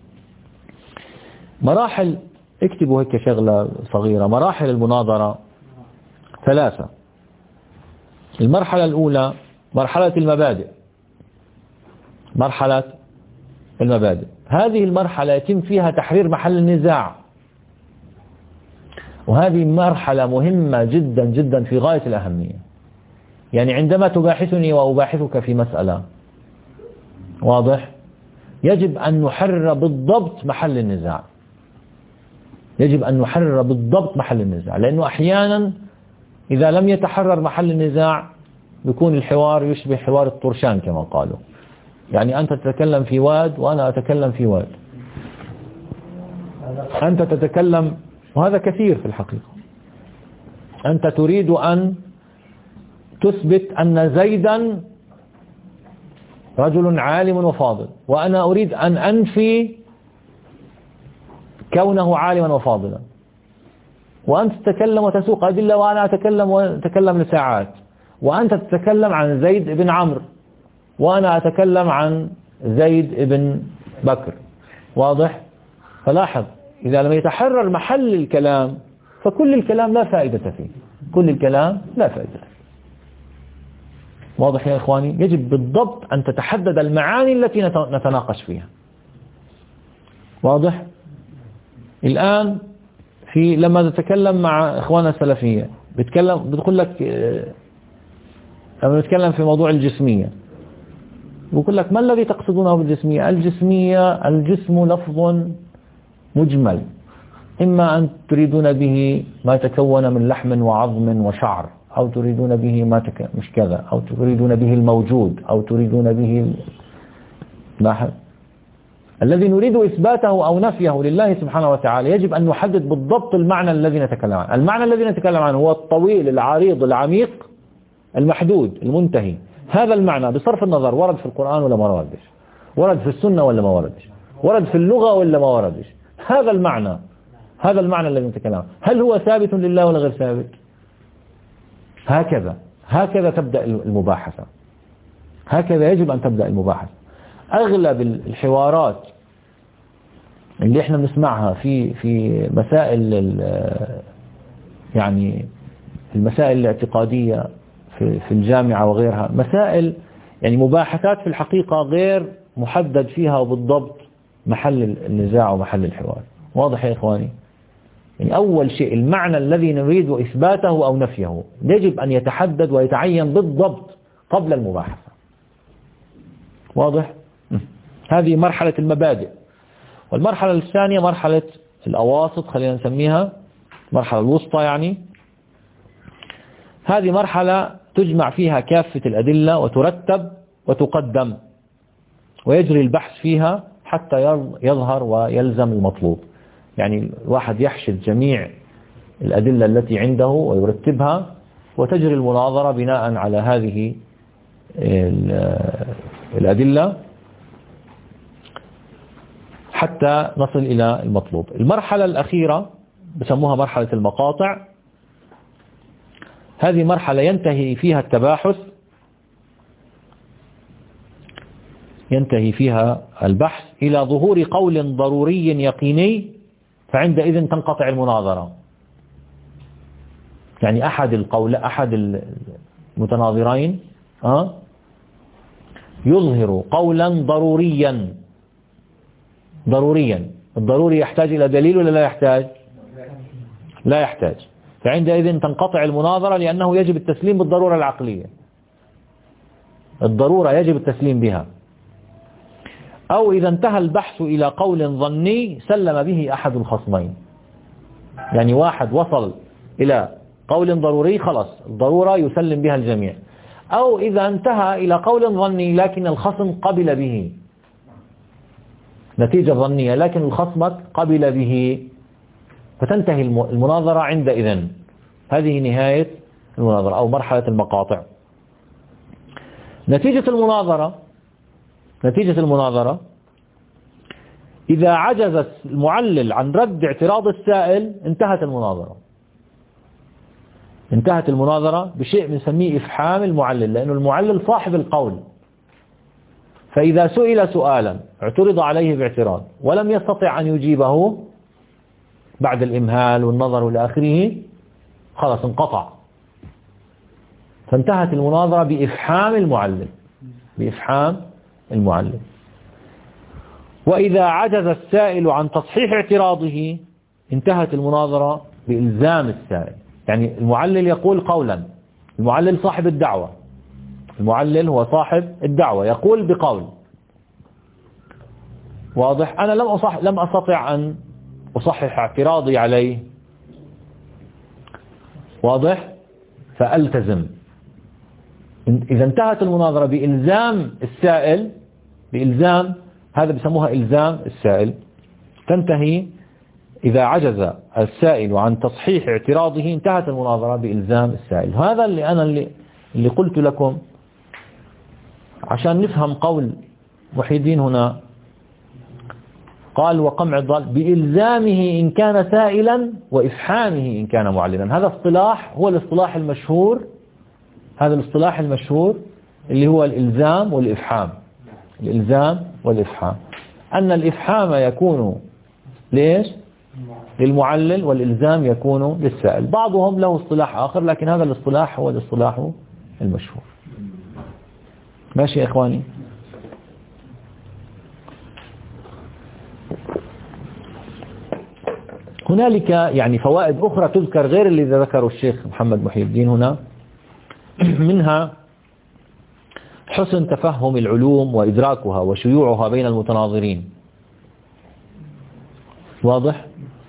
مراحل، اكتبوا هيك شغلة صغيرة. مراحل المناظرة 3. المرحلة الأولى مرحلة المبادئ. هذه المرحلة يتم فيها تحرير محل النزاع، وهذه مرحلة مهمة جدا جدا في غاية الأهمية. يعني عندما تباحثني وأباحثك في مسألة، واضح، يجب أن نحرر بالضبط محل النزاع، لأنه أحيانا إذا لم يتحرر محل النزاع يكون الحوار يشبه حوار الطرشان كما قالوا، يعني أنت تتكلم في واد وأنا أتكلم في واد، أنت تتكلم، وهذا كثير في الحقيقة، أنت تريد أن تثبت أن زيدا رجل عالم وفاضل، وأنا أريد أن أنفي كونه عالما وفاضلا، وأنت تتكلم وتسوق أدلة وأنا أتكلم لساعات، وأنت تتكلم عن زيد بن عمرو وأنا أتكلم عن زيد بن بكر. واضح؟ فلاحظ إذا لم يتحرر محل الكلام فكل الكلام لا فائدة فيه، واضح يا إخواني؟ يجب بالضبط أن تتحدد المعاني التي نتناقش فيها. واضح؟ الآن لما نتكلم مع إخواننا السلفية بتقول لك لما نتكلم في موضوع الجسمية بقول لك ما الذي تقصدونه بالجسمية؟ الجسم لفظ مجمل، إما أن تريدون به ما تكون من لحم وعظم وشعر، أو تريدون به مش كذا، أو تريدون به الموجود، أو تريدون به لاحظ الذي نريد إثباته أو نفيه لله سبحانه وتعالى. يجب أن نحدد بالضبط المعنى الذي نتكلم عنه. المعنى الذي نتكلم عنه هو الطويل العريض العميق المحدود المنتهي. هذا المعنى بصرف النظر ورد في القرآن ولا ما وردش، ورد في السنة ولا ما وردش، ورد في اللغة ولا ما وردش، هذا المعنى الذي نتكلم عنه هل هو ثابت لله ولا غير ثابت؟ هكذا تبدأ المباحثة، هكذا يجب أن تبدأ المباحثة. أغلب الحوارات اللي احنا بنسمعها في مسائل يعني المسائل الاعتقادية في الجامعة وغيرها، مسائل يعني مباحثات في الحقيقة غير محدد فيها وبالضبط محل النزاع ومحل الحوار. واضح يا إخواني؟ يعني أول شيء المعنى الذي نريد إثباته أو نفيه يجب أن يتحدد ويتعين بالضبط قبل المباحثة. واضح؟ هذه مرحلة المبادئ. والمرحلة الثانية مرحلة الأواسط، خلينا نسميها مرحلة الوسطى يعني، هذه مرحلة تجمع فيها كافة الأدلة وترتب وتقدم، ويجري البحث فيها حتى يظهر ويلزم المطلوب. يعني الواحد يحشد جميع الأدلة التي عنده ويرتبها، وتجري المناظرة بناء على هذه الأدلة حتى نصل إلى المطلوب. المرحلة الأخيرة بسموها مرحلة المقاطع. هذه مرحلة ينتهي فيها التباحث، ينتهي فيها البحث إلى ظهور قول ضروري يقيني، فعندئذ تنقطع المناظرة. يعني أحد المتناظرين يظهر قولا ضروريا. الضروري يحتاج إلى دليل ولا لا يحتاج؟ لا يحتاج. فعندئذ تنقطع المناظرة، لأنه يجب التسليم بالضرورة العقلية. الضرورة يجب التسليم بها. أو إذا انتهى البحث إلى قول ظني سلم به أحد الخصمين. يعني واحد وصل إلى قول ضروري، خلاص الضرورة يسلم بها الجميع. أو إذا انتهى إلى قول ظني لكن الخصم قبل به، نتيجة ظنية لكن الخصم قبل به، فتنتهي المناظرة عندئذ. هذه نهاية المناظرة أو مرحلة المقاطع. نتيجة المناظرة إذا عجز المعلل عن رد اعتراض السائل انتهت المناظرة بشيء بنسميه إفحام المعلل، لأنه المعلل صاحب القول. فإذا سئل سؤالا اعترض عليه باعتراض ولم يستطع أن يجيبه بعد الإمهال والنظر إلى آخره، خلاص انقطع. فانتهت المناظرة بإفحام المعلل. وإذا عجز السائل عن تصحيح اعتراضه انتهت المناظرة بإلزام السائل. يعني المعلل يقول قولا، المعلل صاحب الدعوة، المعلل هو صاحب الدعوة يقول بقول واضح، أنا لم أستطع أن أصحح اعتراضي عليه، واضح، فألتزم. إذا انتهت المناظرة بإلزام السائل، هذا بسموها إلزام السائل، تنتهي إذا عجز السائل عن تصحيح اعتراضه انتهت المناظرة بإلزام السائل. هذا اللي قلت لكم عشان نفهم قول محي الدين هنا. قال وقمع الضال بإلزامه إن كان سائلا وإفحامه إن كان معللا. هذا اصطلاح هو الاصطلاح المشهور، هذا الاصطلاح المشهور اللي هو الإلزام والإفحام. الإلزام والإفحام، أن الإفحام يكون ليش؟ للمعلل، والإلزام يكون للسائل. بعضهم له اصطلاح آخر، لكن هذا الاصطلاح هو الاصطلاح المشهور. ماشي يا إخواني؟ هنالك يعني فوائد أخرى تذكر غير اللي ذكره الشيخ محمد محي الدين هنا، منها حسن تفهم العلوم وإدراكها وشيوعها بين المتناظرين، واضح؟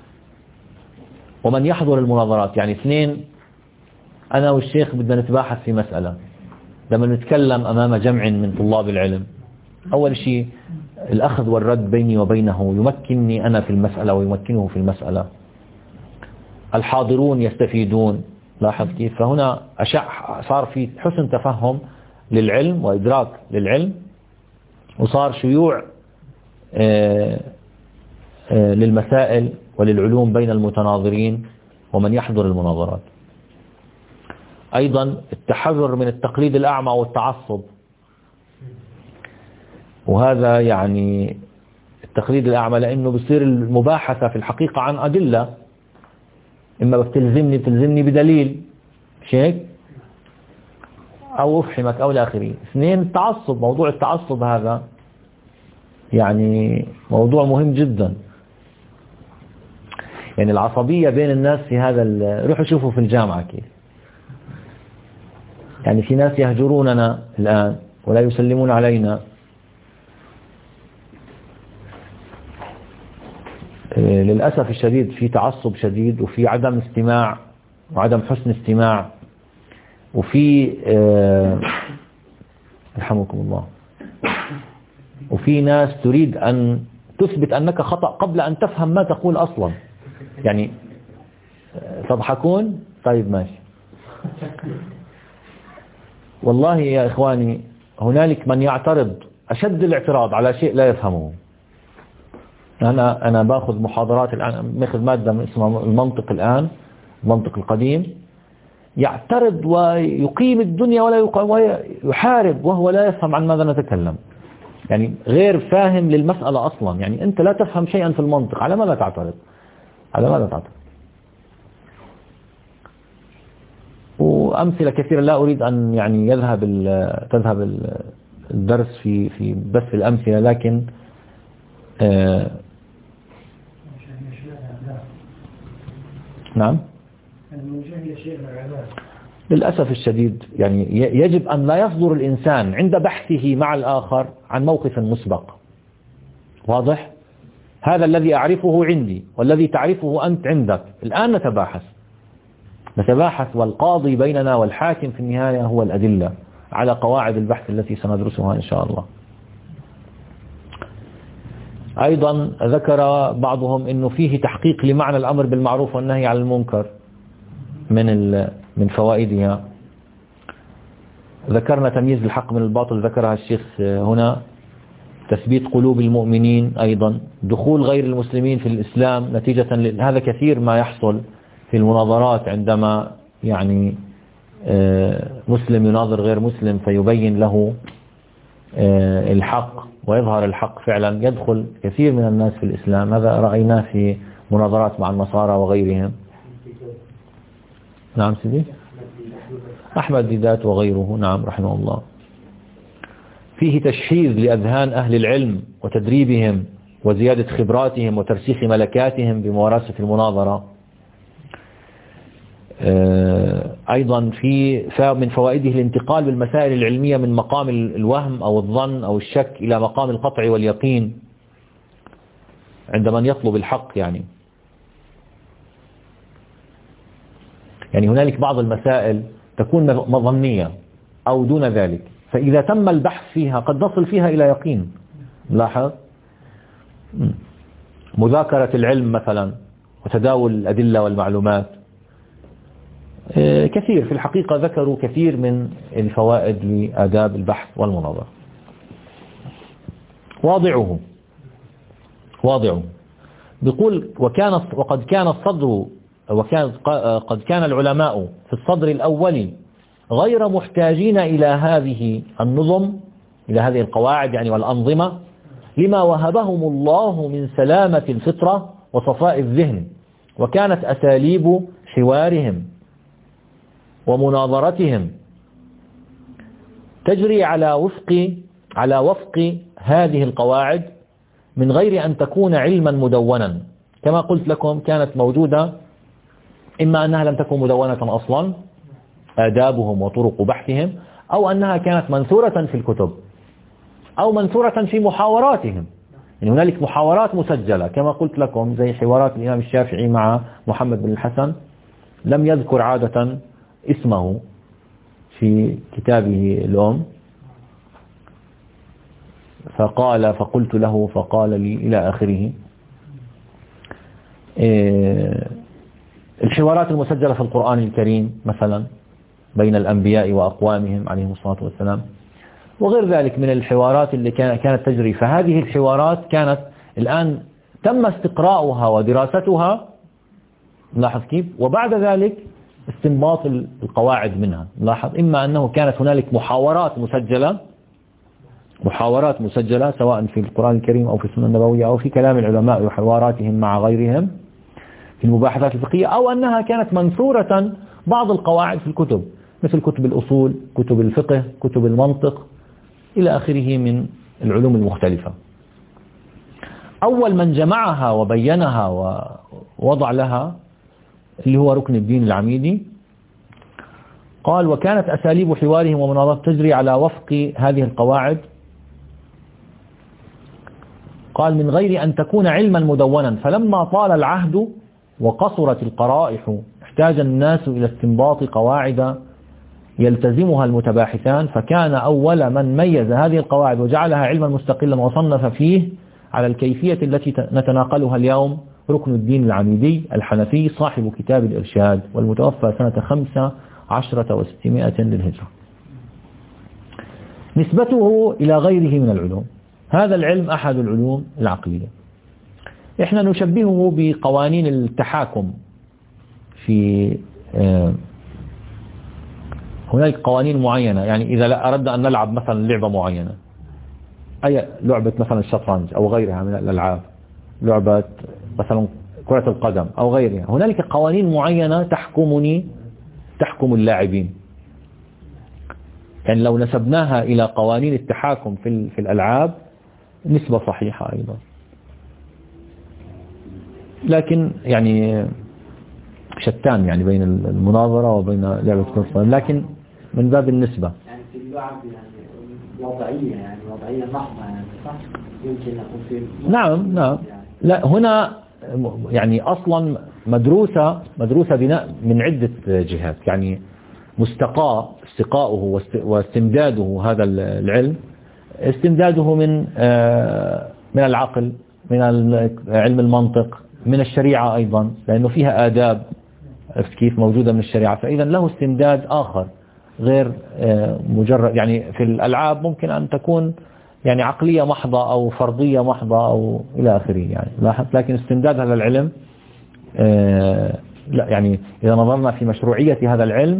ومن يحضر المناظرات، يعني اثنين أنا والشيخ بدنا نتباحث في مسألة، لما نتكلم أمام جمع من طلاب العلم، أول شيء الأخذ والرد بيني وبينه يمكنني أنا في المسألة ويمكنه في المسألة، الحاضرون يستفيدون. لاحظ كيف؟ فهنا صار في حسن تفهم للعلم وإدراك للعلم، وصار شيوع للمسائل وللعلوم بين المتناظرين ومن يحضر المناظرات. أيضا التحذر من التقليد الأعمى والتعصب، وهذا يعني التقليد الأعمى لأنه بصير المباحثة في الحقيقة عن أدلة، إما بتلزمني بدليل شيء أو أفحمك أو الآخرين. اثنين التعصب، موضوع التعصب هذا يعني موضوع مهم جدا. يعني العصبية بين الناس في هذا روحوا شوفوا في الجامعة كيف، يعني في ناس يهجروننا الآن ولا يسلمون علينا، للأسف الشديد في تعصب شديد وفي عدم استماع وعدم حسن استماع وفي رحمكم الله، وفي ناس تريد أن تثبت أنك خطأ قبل أن تفهم ما تقول أصلا. يعني تضحكون؟ طيب ماشي. والله يا إخواني هنالك من يعترض أشد الاعتراض على شيء لا يفهمه. أنا باخذ محاضرات الآن، باخذ مادة اسمها المنطق الآن، المنطق القديم، يعترض ويقيم الدنيا ويحارب وهو لا يفهم عن ماذا نتكلم. يعني غير فاهم للمسألة أصلا. يعني أنت لا تفهم شيئا في المنطق، على ماذا تعترض؟ على ماذا تعترض؟ وأمثلة كثيرة، لا أريد أن يعني تذهب الدرس في بث الأمثلة، لكن نعم للأسف الشديد يعني يجب أن لا يصدر الإنسان عند بحثه مع الآخر عن موقف مسبق. واضح؟ هذا الذي أعرفه عندي والذي تعرفه أنت عندك. الآن نتباحث والقاضي بيننا والحاكم في النهاية هو الأدلة على قواعد البحث التي سندرسها إن شاء الله. أيضا ذكر بعضهم أنه فيه تحقيق لمعنى الأمر بالمعروف والنهي عن المنكر من فوائدها. ذكرنا تمييز الحق من الباطل، ذكرها الشيخ هنا. تثبيت قلوب المؤمنين، أيضا دخول غير المسلمين في الإسلام نتيجة هذا كثير ما يحصل في المناظرات، عندما يعني مسلم يناظر غير مسلم فيبين له الحق ويظهر الحق فعلا، يدخل كثير من الناس في الإسلام. هذا رأيناه في مناظرات مع النصارى وغيرهم. نعم سيدي أحمد ديدات وغيره، نعم رحمه الله. فيه تشحيذ لأذهان أهل العلم وتدريبهم وزيادة خبراتهم وترسيخ ملكاتهم بممارسة المناظرة. أيضا من فوائده الانتقال بالمسائل العلمية من مقام الوهم أو الظن أو الشك إلى مقام القطع واليقين عند من يطلب الحق. يعني هنالك بعض المسائل تكون مظنية أو دون ذلك، فإذا تم البحث فيها قد نصل فيها إلى يقين. لاحظ مذاكرة العلم مثلا وتداول الأدلة والمعلومات، كثير في الحقيقة ذكروا كثير من الفوائد لآداب البحث والمناظرة. واضعه بيقول قد كان العلماء في الصدر الأول غير محتاجين إلى هذه النظم، إلى هذه القواعد يعني والأنظمة، لما وهبهم الله من سلامة الفطرة وصفاء الذهن، وكانت أساليب حوارهم ومناظرتهم تجري على وفق هذه القواعد من غير أن تكون علما مدونا. كما قلت لكم كانت موجودة، إما أنها لم تكن مدونة أصلا آدابهم وطرق بحثهم، أو أنها كانت منثورة في الكتب أو منثورة في محاوراتهم. يعني هنالك محاورات مسجلة كما قلت لكم، زي حوارات الإمام الشافعي مع محمد بن الحسن، لم يذكر عادة اسمه في كتابه الأم، فقلت له فقال لي إلى آخره. الحوارات المسجلة في القرآن الكريم مثلا بين الأنبياء وأقوامهم عليهم الصلاة والسلام، وغير ذلك من الحوارات اللي كانت تجري. فهذه الحوارات كانت الآن تم استقراؤها ودراستها، لاحظ كيف، وبعد ذلك استنباط القواعد منها. لاحظ إما أنه كانت هنالك محاورات مسجلة سواء في القرآن الكريم أو في السنة النبوية أو في كلام العلماء وحواراتهم مع غيرهم في المباحثات الفقهية، أو أنها كانت منثورة بعض القواعد في الكتب مثل كتب الأصول، كتب الفقه، كتب المنطق إلى آخره من العلوم المختلفة. أول من جمعها وبينها ووضع لها اللي هو ركن الدين العميدي، قال: وكانت أساليب حوارهم ومناظرات تجري على وفق هذه القواعد، قال من غير أن تكون علما مدونا، فلما طال العهد وقصرت القرائح احتاج الناس إلى استنباط قواعد يلتزمها المتباحثان، فكان أول من ميز هذه القواعد وجعلها علما مستقلا وصنف فيه على الكيفية التي نتناقلها اليوم ركن الدين العميدي الحنفي صاحب كتاب الإرشاد، والمتوفى سنة 15 و600 للهجرة. نسبته إلى غيره من العلوم، هذا العلم أحد العلوم العقلية. إحنا نشبهه بقوانين التحاكم. في هناك قوانين معينة، يعني إذا أردنا أن نلعب مثلا لعبة معينة، أي لعبة مثلا الشطرنج أو غيرها من الألعاب، لعبة مثلا كرة القدم أو غيرها، هنالك قوانين معينة تحكم اللاعبين. يعني لو نسبناها إلى قوانين التحاكم في الألعاب نسبة صحيحة أيضا، لكن يعني شتان يعني بين المناظرة وبين لعبة كرة القدم، لكن من باب النسبة
يعني في اللعب يعني وضعية، يعني وضعية محضة، يعني صح؟ يمكن أكون في
نعم يعني. لا هنا يعني أصلا مدروسة بناء من عدة جهات، يعني استقاؤه واستمداده هذا العلم، استمداده من العقل، من علم المنطق، من الشريعة أيضا، لأنه فيها آداب كيف موجودة من الشريعة، فإذا له استمداد آخر غير مجرد. يعني في الألعاب ممكن أن تكون يعني عقلية محضة أو فرضية محضة أو إلى آخره، يعني لاحظ. لكن استمداد هذا العلم لا، يعني إذا نظرنا في مشروعية هذا العلم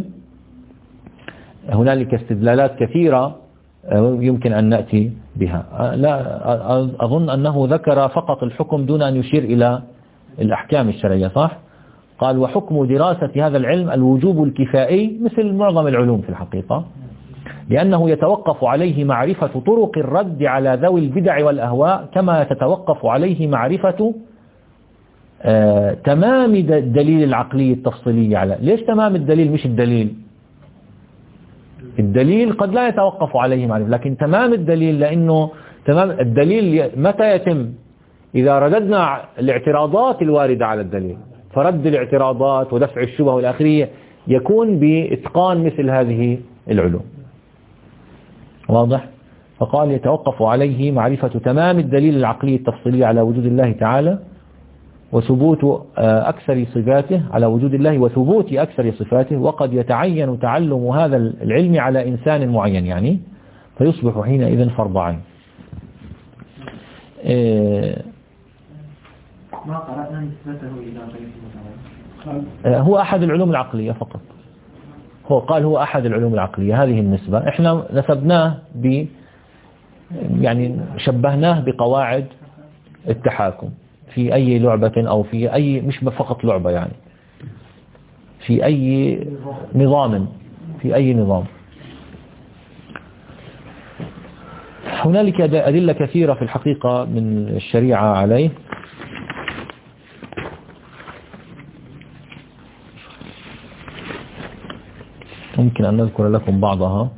هنالك استدلالات كثيرة يمكن أن نأتي بها. لا أظن أنه ذكر فقط الحكم دون أن يشير إلى الأحكام الشرعية، صح؟ قال وحكم دراسة هذا العلم الوجوب الكفائي مثل معظم العلوم في الحقيقة، لأنه يتوقف عليه معرفة طرق الرد على ذوي البدع والأهواء، كما تتوقف عليه معرفة تمام الدليل العقلي التفصيلي. على ليش تمام الدليل مش الدليل؟ الدليل قد لا يتوقف عليه معرفة، لكن تمام الدليل، لأنه تمام الدليل متى يتم؟ إذا رددنا الاعتراضات الواردة على الدليل، فرد الاعتراضات ودفع الشبه والآخرية يكون بإتقان مثل هذه العلوم. واضح؟ فقال يتوقف عليه معرفة تمام الدليل العقلي التفصيلي على وجود الله تعالى وثبوت أكثر صفاته، على وجود الله وثبوت أكثر صفاته، وقد يتعين تعلم هذا العلم على إنسان معين يعني، فيصبح حينئذ فرض عين.
ما قرأنا نسبته إلى غيره.
هو أحد العلوم العقلية فقط. هو قال هو أحد العلوم العقلية، هذه النسبة احنا نسبناه يعني شبهناه بقواعد التحاكم في أي لعبة أو في أي، مش فقط لعبة يعني، في أي نظام، في أي نظام. هنالك أدلة كثيرة في الحقيقة من الشريعة عليه. ممكن أن نذكر لكم بعضها.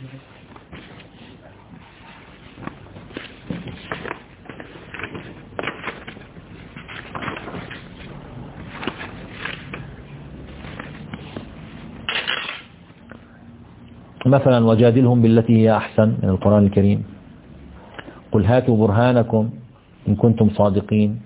مثلا وجادلهم بالتي هي أحسن من القرآن الكريم، قل هاتوا برهانكم إن كنتم صادقين.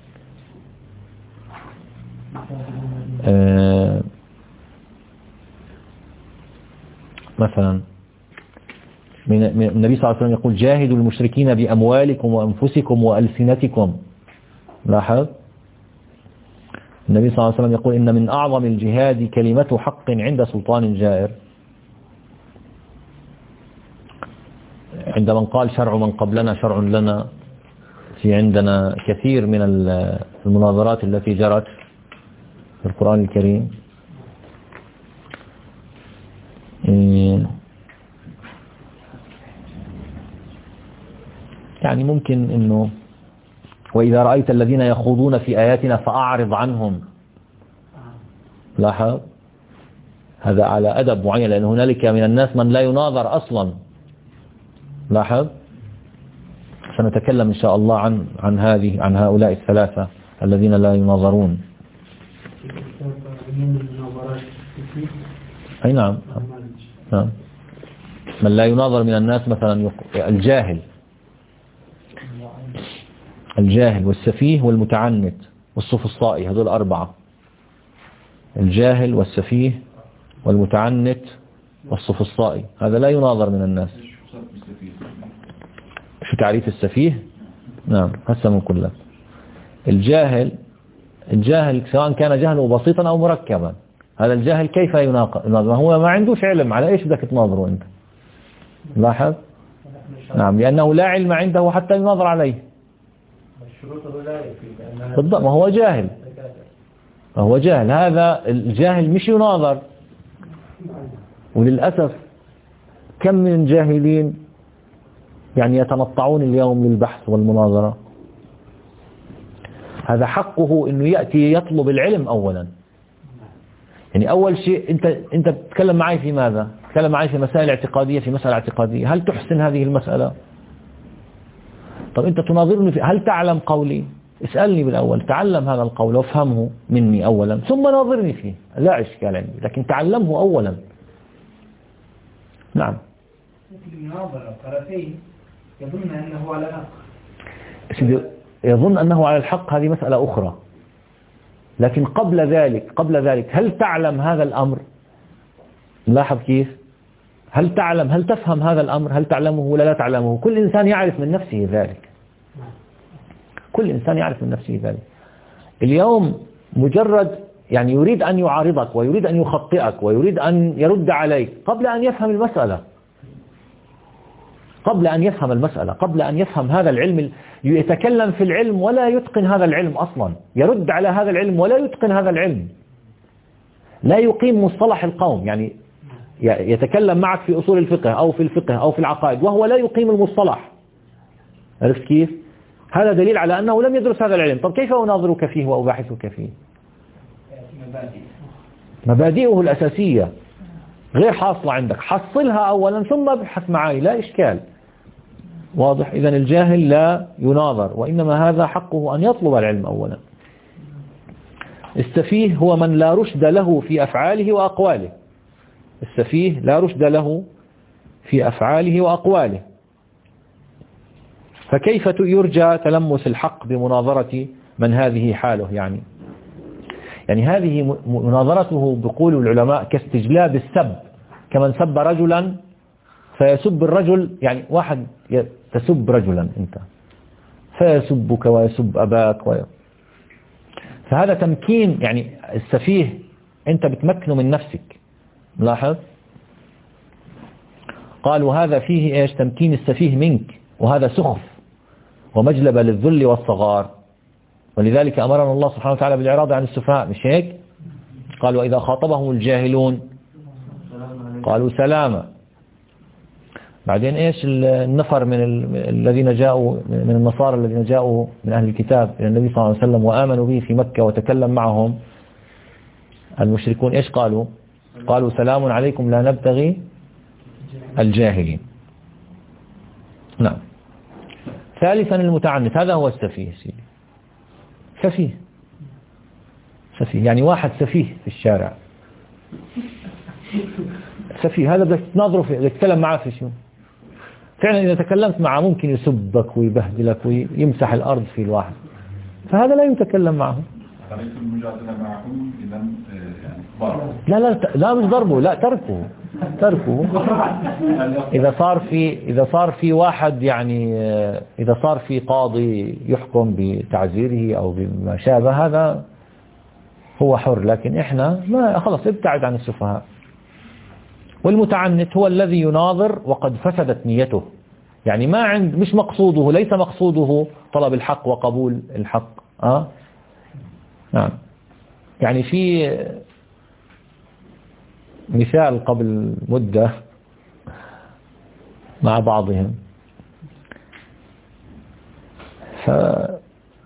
مثلا من النبي صلى الله عليه وسلم يقول جاهدوا المشركين بأموالكم وأنفسكم وألسنتكم. لاحظ النبي صلى الله عليه وسلم يقول إن من أعظم الجهاد كلمة حق عند سلطان جائر. عندما قال شرع من قبلنا شرع لنا، في عندنا كثير من المناظرات التي جرت في القرآن الكريم. يعني ممكن انه وإذا رأيت الذين يخوضون في آياتنا فأعرض عنهم. لاحظ هذا على أدب معين، لأن هنالك من الناس من لا يناظر أصلا. لاحظ سنتكلم إن شاء الله عن هؤلاء الثلاثة الذين لا يناظرون. أي نعم من لا يناظر من الناس مثلا الجاهل والسفيه والمتعنت والسفسطائي، هذول 4. الجاهل والسفيه والمتعنت والسفسطائي، هذا لا يناظر من الناس. شو تعريف السفيه؟ نعم هسه بنقول لك. الجاهل سواء كان جهله بسيطا أو مركبا، هذا الجاهل كيف يناظر؟ هو ما عندوش علم، على إيش بدك تناظره أنت؟ لاحظ؟ نعم، لأنه لا علم عنده حتى يناظر عليه. بالضبط، ما هو جاهل. هذا الجاهل مش يناظر. وللأسف كم من جاهلين يعني يتنطعون اليوم للبحث والمناظرة. هذا حقه انه يأتي يطلب العلم اولا. يعني اول شيء انت بتتكلم معي في ماذا؟ تتكلم معي في مسائل اعتقادية، في مسألة اعتقادية، هل تحسن هذه المسألة؟ طب انت تناظرني في هل تعلم قولي؟ اسألني بالاول، تعلم هذا القول وافهمه مني اولا ثم ناظرني فيه، لا اشكال عندي، لكن تعلمه اولا. نعم.
المناظرة الطرفين يظن أنه على الحق.
يظن أنه على الحق، هذه مسألة أخرى. لكن قبل ذلك هل تعلم هذا الأمر؟ لاحظ كيف؟ هل تفهم هذا الأمر؟ هل تعلمه ولا لا تعلمه؟ كل إنسان يعرف من نفسه ذلك. اليوم مجرد يعني يريد أن يعارضك ويريد أن يخطئك ويريد أن يرد عليك قبل أن يفهم المسألة، قبل أن يفهم هذا العلم. يتكلم في العلم ولا يتقن هذا العلم أصلا، يرد على هذا العلم ولا يتقن هذا العلم، لا يقيم مصطلح القوم. يعني يتكلم معك في أصول الفقه أو في الفقه أو في العقائد وهو لا يقيم المصطلح. عرفت كيف؟ هذا دليل على أنه لم يدرس هذا العلم. طب كيف أناظرك فيه وأباحثك فيه؟ مبادئه الأساسية غير حاصلة عندك، حصلها أولا ثم ابحث معي، لا إشكال. واضح؟ إذن الجاهل لا يناظر، وإنما هذا حقه أن يطلب العلم أولا. السفيه هو من لا رشد له في أفعاله وأقواله. السفيه لا رشد له في أفعاله وأقواله. فكيف يرجى تلمس الحق بمناظرة من هذه حاله؟ يعني هذه مناظرته بقول العلماء كاستجلاب السب، كمن سب رجلا فيسب الرجل. يعني واحد تسب رجلا أنت فيسبك ويسب أباك فهذا تمكين. يعني السفيه أنت بتمكنه من نفسك. ملاحظ؟ قالوا هذا فيه إيش؟ تمكين السفيه منك، وهذا سخف ومجلبة للذل والصغار. ولذلك أمرنا الله سبحانه وتعالى بالإعراض عن السفهاء، مش هيك؟ قال وإذا خاطبهم الجاهلون قالوا سلاما. بعدين إيش النفر من الذين جاءوا من النصارى الذين جاءوا من أهل الكتاب إلى النبي صلى الله عليه وسلم وآمنوا به في مكة وتكلم معهم المشركون، إيش قالوا؟ قالوا سلام عليكم لا نبتغي الجاهلين. نعم. ثالثا المتعنت، هذا هو السفيه. سفيه يعني واحد سفيه في الشارع، سفيه. هذا بدك تناظره فيه، بدك تتكلم معه في شو؟ فعلا إذا تكلمت معه ممكن يسبك ويبهدلك ويمسح الأرض في الواحد، فهذا لا يتكلم معه. لا مش ضربه، لا تركه. إذا صار في واحد، يعني إذا صار في قاضي يحكم بتعزيره أو بما شابه، هذا هو حر. لكن إحنا ما خلص ابتعد عن السفهاء. والمتعنت هو الذي يناظر وقد فسدت نيته، يعني مش مقصوده، ليس مقصوده طلب الحق وقبول الحق. نعم. يعني في مثال قبل مدة مع بعضهم، فقلت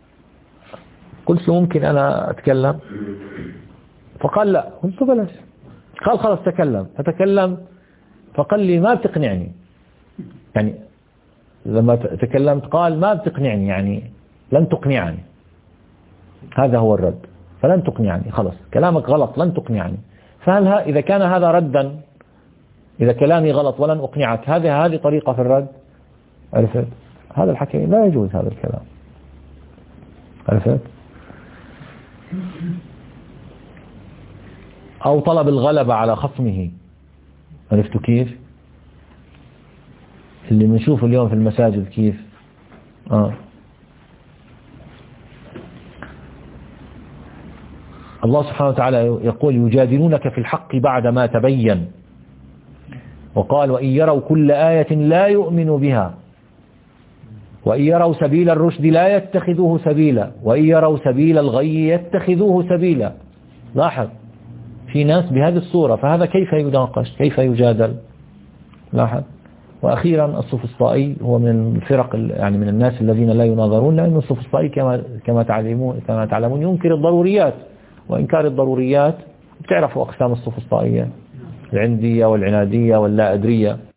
له ممكن أنا أتكلم؟ فقال لا. قلت له بلاش. قال خلاص فتكلم. فقال لي ما بتقنعني. يعني لما تكلمت قال ما بتقنعني، يعني لن تقنعني. هذا هو الرد، فلن تقنعني، خلاص كلامك غلط، لن تقنعني. فهل إذا كان هذا ردا إذا كلامي غلط ولن أقنعك، هذه طريقة في الرد. عرفت؟ هذا الحكي لا يجوز، هذا الكلام. عرفت؟ أو طلب الغلبة على خصمه. عرفتوا كيف؟ اللي بنشوفه اليوم في المساجد كيف. الله سبحانه وتعالى يقول يجادلونك في الحق بعد ما تبين، وقال وإن يروا كل آية لا يؤمنوا بها، وإن يروا سبيل الرشد لا يتخذوه سبيلا، وإن يروا سبيل الغي يتخذوه سبيلا. لاحظ في ناس بهذه الصورة، فهذا كيف يناقش، كيف يجادل. لاحظ. وأخيرا السفسطائي هو من الفرق، يعني من الناس الذين لا يناظرون، لأن السفسطائي كما تعلمون ينكر الضروريات، وإنكار الضروريات بتعرفوا أقسام السفسطائية، العندية والعنادية واللا أدرية.